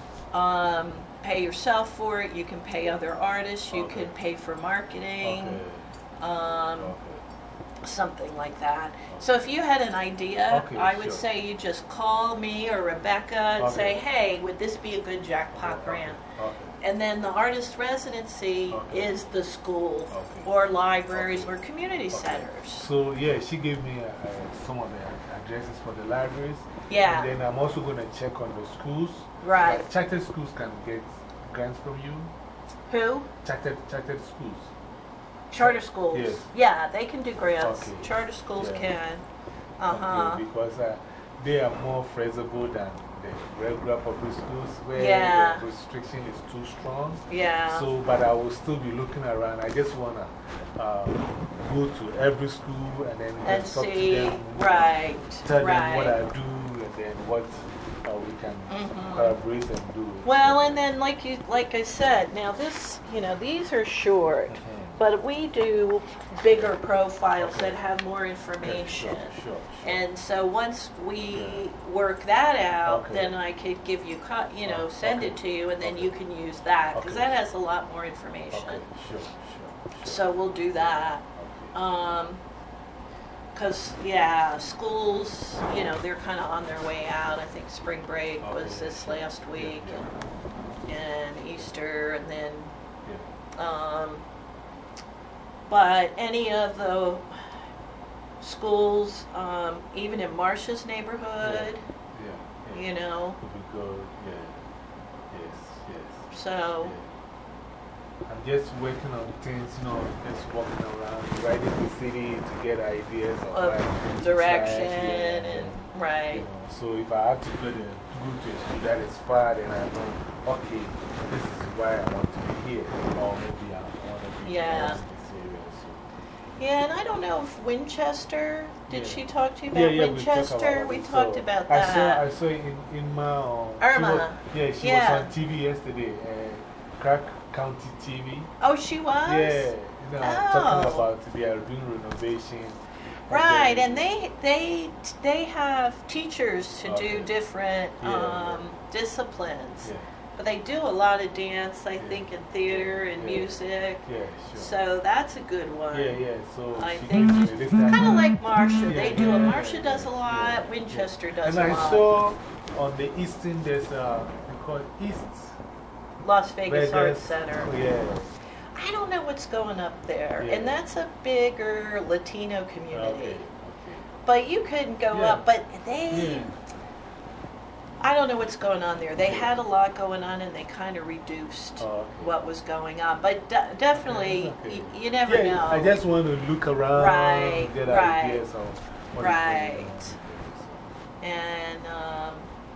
[SPEAKER 5] um, pay yourself for it. You can pay other artists. You
[SPEAKER 1] Okay.
[SPEAKER 5] can pay for marketing,
[SPEAKER 1] Okay,
[SPEAKER 5] um,
[SPEAKER 1] okay.
[SPEAKER 5] something like that. So if you had an idea,
[SPEAKER 1] Okay,
[SPEAKER 5] I would
[SPEAKER 1] sure.
[SPEAKER 5] say you just call me or Rebecca and
[SPEAKER 1] Okay.
[SPEAKER 5] say, hey, would this be a good jackpot
[SPEAKER 1] Okay,
[SPEAKER 5] grant?
[SPEAKER 1] Okay.
[SPEAKER 5] And then the artist residency
[SPEAKER 1] Okay.
[SPEAKER 5] is the school
[SPEAKER 1] Okay.
[SPEAKER 5] or libraries
[SPEAKER 1] Okay.
[SPEAKER 5] or community
[SPEAKER 1] Okay.
[SPEAKER 5] centers.
[SPEAKER 1] So, yeah, she gave me uh, uh, some of the addresses for the libraries.
[SPEAKER 5] Yeah.
[SPEAKER 1] And then I'm also going to check on the schools.
[SPEAKER 5] Right.
[SPEAKER 1] Like, chartered schools can get grants from you.
[SPEAKER 5] Who?
[SPEAKER 1] Chartered, chartered schools.
[SPEAKER 5] Charter schools.
[SPEAKER 1] Yes.
[SPEAKER 5] Yeah, they can do grants.
[SPEAKER 1] Okay.
[SPEAKER 5] Charter schools
[SPEAKER 1] Yeah.
[SPEAKER 5] can. Uh-huh.
[SPEAKER 1] Okay, because uh, they are more flexible than the regular public schools where
[SPEAKER 5] Yeah.
[SPEAKER 1] the restriction is too strong.
[SPEAKER 5] Yeah.
[SPEAKER 1] So, but I will still be looking around. I just want to uh, go to every school and then
[SPEAKER 5] and
[SPEAKER 1] just talk
[SPEAKER 5] see,
[SPEAKER 1] to them.
[SPEAKER 5] right,
[SPEAKER 1] Tell
[SPEAKER 5] right.
[SPEAKER 1] them what I do and then what uh, we can
[SPEAKER 5] Mhm.
[SPEAKER 1] collaborate and do.
[SPEAKER 5] Well, and then like you, like I said, now this, you know, these are short,
[SPEAKER 1] Mhm.
[SPEAKER 5] but we do bigger profiles
[SPEAKER 1] Okay.
[SPEAKER 5] that have more
[SPEAKER 1] Yeah,
[SPEAKER 5] information.
[SPEAKER 1] sure, sure, sure.
[SPEAKER 5] And so once we
[SPEAKER 1] Yeah.
[SPEAKER 5] work that out,
[SPEAKER 1] Okay.
[SPEAKER 5] then I could give you, co- you know,
[SPEAKER 1] Oh,
[SPEAKER 5] send
[SPEAKER 1] okay.
[SPEAKER 5] it to you, and then
[SPEAKER 1] Okay.
[SPEAKER 5] you can use that because
[SPEAKER 1] Okay.
[SPEAKER 5] that has a lot more information.
[SPEAKER 1] Okay, sure, sure, sure.
[SPEAKER 5] So we'll do that.
[SPEAKER 1] Okay.
[SPEAKER 5] Um, Because, yeah, schools, you know, they're kind of on their way out. I think spring break was
[SPEAKER 1] Okay.
[SPEAKER 5] this last
[SPEAKER 1] Yeah,
[SPEAKER 5] week,
[SPEAKER 1] yeah.
[SPEAKER 5] and, and Easter, and then,
[SPEAKER 1] Yeah.
[SPEAKER 5] um, but any of the schools, um, even in Marcia's neighborhood,
[SPEAKER 1] Yeah, yeah.
[SPEAKER 5] you know,
[SPEAKER 1] Could be good, yeah. Yes, yes.
[SPEAKER 5] so,
[SPEAKER 1] Yeah. I'm just working on things, you know, just walking around, riding the city to get ideas of
[SPEAKER 5] of
[SPEAKER 1] like, it's
[SPEAKER 5] direction
[SPEAKER 1] like, yeah,
[SPEAKER 5] and,
[SPEAKER 1] You
[SPEAKER 5] right,
[SPEAKER 1] know, so if I have to go to, go to a school that is far, then I know, okay, this is why I want to be here, or maybe I want to be
[SPEAKER 5] Yeah.
[SPEAKER 1] in this area. So.
[SPEAKER 5] yeah, and I don't know if Winchester, did
[SPEAKER 1] Yeah.
[SPEAKER 5] she talk to you about
[SPEAKER 1] Yeah, yeah, we talked
[SPEAKER 5] Winchester?
[SPEAKER 1] about
[SPEAKER 5] We
[SPEAKER 1] it.
[SPEAKER 5] talked
[SPEAKER 1] So,
[SPEAKER 5] about
[SPEAKER 1] I
[SPEAKER 5] that.
[SPEAKER 1] saw, I saw in, in my, um, she
[SPEAKER 5] Irma.
[SPEAKER 1] was- yeah, she
[SPEAKER 5] Yeah.
[SPEAKER 1] was on T V yesterday, uh, Crack County T V.
[SPEAKER 5] Oh, she was?
[SPEAKER 1] Yeah, you know, talking
[SPEAKER 5] Oh.
[SPEAKER 1] about they are doing renovation.
[SPEAKER 5] Right,
[SPEAKER 1] then-
[SPEAKER 5] and they they they have teachers to
[SPEAKER 1] Okay.
[SPEAKER 5] do different
[SPEAKER 1] Yeah,
[SPEAKER 5] um, disciplines,
[SPEAKER 1] Yeah,
[SPEAKER 5] but they do a lot of dance, I
[SPEAKER 1] Yeah.
[SPEAKER 5] think, and theater and
[SPEAKER 1] Yeah.
[SPEAKER 5] music.
[SPEAKER 1] yeah, sure.
[SPEAKER 5] So that's a good one.
[SPEAKER 1] yeah, yeah, so
[SPEAKER 5] I
[SPEAKER 1] she
[SPEAKER 5] think-
[SPEAKER 1] gave me this time.
[SPEAKER 5] Kind of like Marcia.
[SPEAKER 1] Yeah,
[SPEAKER 5] They do
[SPEAKER 1] yeah,
[SPEAKER 5] a
[SPEAKER 1] yeah,
[SPEAKER 5] Marcia does a
[SPEAKER 1] yeah,
[SPEAKER 5] lot.
[SPEAKER 1] yeah,
[SPEAKER 5] Winchester
[SPEAKER 1] yeah.
[SPEAKER 5] does
[SPEAKER 1] and
[SPEAKER 5] a
[SPEAKER 1] I
[SPEAKER 5] lot.
[SPEAKER 1] saw on the eastern, there's a, they call it East
[SPEAKER 5] Las Vegas Arts
[SPEAKER 1] Vegas.
[SPEAKER 5] Center.
[SPEAKER 1] Oh, yeah.
[SPEAKER 5] I don't know what's going up there,
[SPEAKER 1] Yeah.
[SPEAKER 5] and that's a bigger Latino community.
[SPEAKER 1] Okay, okay.
[SPEAKER 5] But you couldn't go
[SPEAKER 1] Yeah.
[SPEAKER 5] up. But they.
[SPEAKER 1] Yeah.
[SPEAKER 5] I don't know what's going on there. They had a lot going on and they kind of reduced
[SPEAKER 1] Oh, okay.
[SPEAKER 5] what was going on. But de- definitely,
[SPEAKER 1] Yeah, it's okay.
[SPEAKER 5] y- you never
[SPEAKER 1] Yeah,
[SPEAKER 5] know.
[SPEAKER 1] I just want to look around,
[SPEAKER 5] Right,
[SPEAKER 1] get
[SPEAKER 5] right.
[SPEAKER 1] ideas of what
[SPEAKER 5] Right.
[SPEAKER 1] is going on.
[SPEAKER 5] And, um,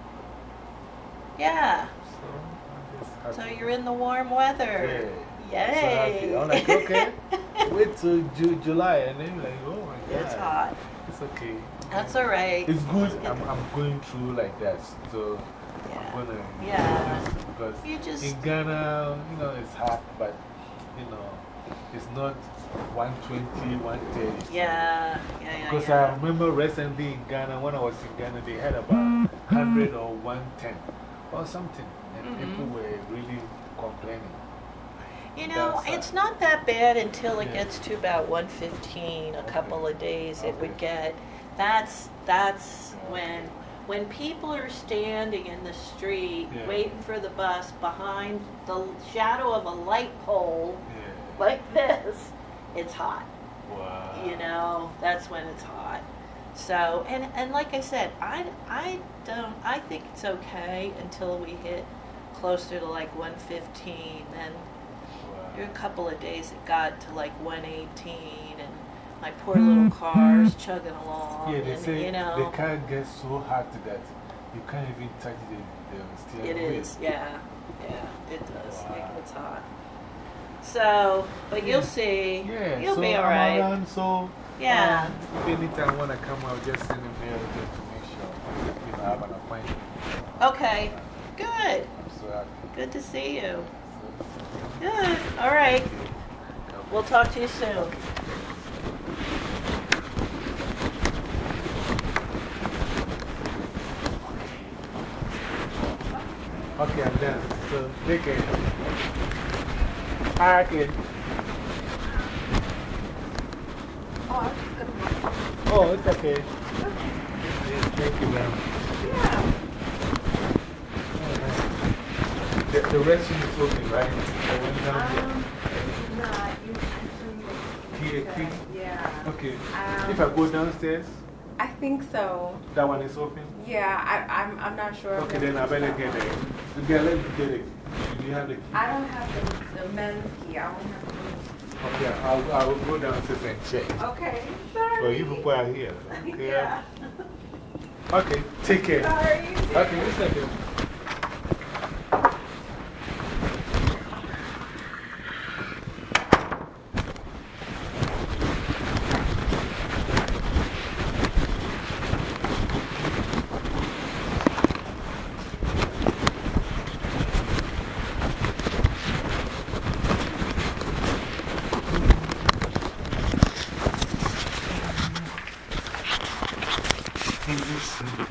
[SPEAKER 5] yeah.
[SPEAKER 1] So, I'm just
[SPEAKER 5] So
[SPEAKER 1] happy.
[SPEAKER 5] you're in the warm weather.
[SPEAKER 1] Yeah. So happy.
[SPEAKER 5] Yay.
[SPEAKER 1] I'm like, okay, wait till Ju July, and then like, oh my God.
[SPEAKER 5] It's hot.
[SPEAKER 1] It's okay.
[SPEAKER 5] That's all right.
[SPEAKER 1] It's good. I'm, I'm going through like that. So
[SPEAKER 5] Yeah.
[SPEAKER 1] I'm going to.
[SPEAKER 5] Yeah.
[SPEAKER 1] Because
[SPEAKER 5] You just-
[SPEAKER 1] in Ghana, you know, it's hot, but, you know, it's not one twenty, one thirty.
[SPEAKER 5] Yeah. Yeah, yeah,
[SPEAKER 1] Because
[SPEAKER 5] yeah.
[SPEAKER 1] I remember recently in Ghana, when I was in Ghana, they had about one hundred or one ten or something. And
[SPEAKER 5] Mhm.
[SPEAKER 1] people were really complaining.
[SPEAKER 5] You know,
[SPEAKER 1] That's, uh,
[SPEAKER 5] it's not that bad until it
[SPEAKER 1] yeah.
[SPEAKER 5] gets to about one fifteen, a
[SPEAKER 1] Okay.
[SPEAKER 5] couple of days it would
[SPEAKER 1] Okay.
[SPEAKER 5] get. That's, that's
[SPEAKER 1] Yeah.
[SPEAKER 5] when, when people are standing in the street
[SPEAKER 1] Yeah.
[SPEAKER 5] waiting for the bus behind the shadow of a light pole
[SPEAKER 1] Yeah.
[SPEAKER 5] like this, it's hot.
[SPEAKER 1] Wow.
[SPEAKER 5] You know, that's when it's hot. So, and, and like I said, I, I don't, I think it's okay until we hit closer to like one fifteen, then
[SPEAKER 1] Wow.
[SPEAKER 5] a couple of days it got to like one eighteen, and my poor little car's chugging along,
[SPEAKER 1] Yeah, they
[SPEAKER 5] and
[SPEAKER 1] say
[SPEAKER 5] you know,
[SPEAKER 1] the car gets so hot that
[SPEAKER 4] You can't even touch the, the steering
[SPEAKER 5] It
[SPEAKER 4] wheel.
[SPEAKER 5] is, yeah. Yeah, it does.
[SPEAKER 4] Wow.
[SPEAKER 5] It gets hot. So, but you'll see.
[SPEAKER 4] Yeah,
[SPEAKER 5] You'll
[SPEAKER 4] so
[SPEAKER 5] be
[SPEAKER 4] I'm
[SPEAKER 5] alright.
[SPEAKER 4] around, so
[SPEAKER 5] Yeah.
[SPEAKER 4] um, if anytime I want to come out, just send a mail just to make sure you know, I have an appointment.
[SPEAKER 5] Okay. Good.
[SPEAKER 4] I'm so happy.
[SPEAKER 5] Good to see you.
[SPEAKER 4] So,
[SPEAKER 5] Good. All right.
[SPEAKER 4] okay.
[SPEAKER 5] We'll talk to you soon.
[SPEAKER 4] Okay, I'm done. So, take care. Hi, kid.
[SPEAKER 3] Oh, I was just gonna.
[SPEAKER 4] Oh, it's okay. Thank you, ma'am.
[SPEAKER 3] Yeah.
[SPEAKER 4] The, the restroom is open, right? I went down there.
[SPEAKER 3] Um, it's not. You actually.
[SPEAKER 4] Here, here.
[SPEAKER 3] Yeah.
[SPEAKER 4] Okay.
[SPEAKER 3] Um,
[SPEAKER 4] If I go downstairs,
[SPEAKER 3] I think so.
[SPEAKER 4] that one is open?
[SPEAKER 3] Yeah, I, I'm, I'm not sure. if
[SPEAKER 4] Okay, then I
[SPEAKER 3] it's
[SPEAKER 4] better
[SPEAKER 3] that
[SPEAKER 4] get
[SPEAKER 3] one.
[SPEAKER 4] it. Okay, let me get it. Do you have the key?
[SPEAKER 3] I don't have the, the men's key. I only have the
[SPEAKER 4] Okay, I'll, I'll go downstairs and check.
[SPEAKER 3] Okay, sorry.
[SPEAKER 4] Well, you people are here. Okay.
[SPEAKER 3] Yeah.
[SPEAKER 4] Okay, take care.
[SPEAKER 3] Sorry.
[SPEAKER 4] Okay, it's okay.
[SPEAKER 1] Mm-hmm.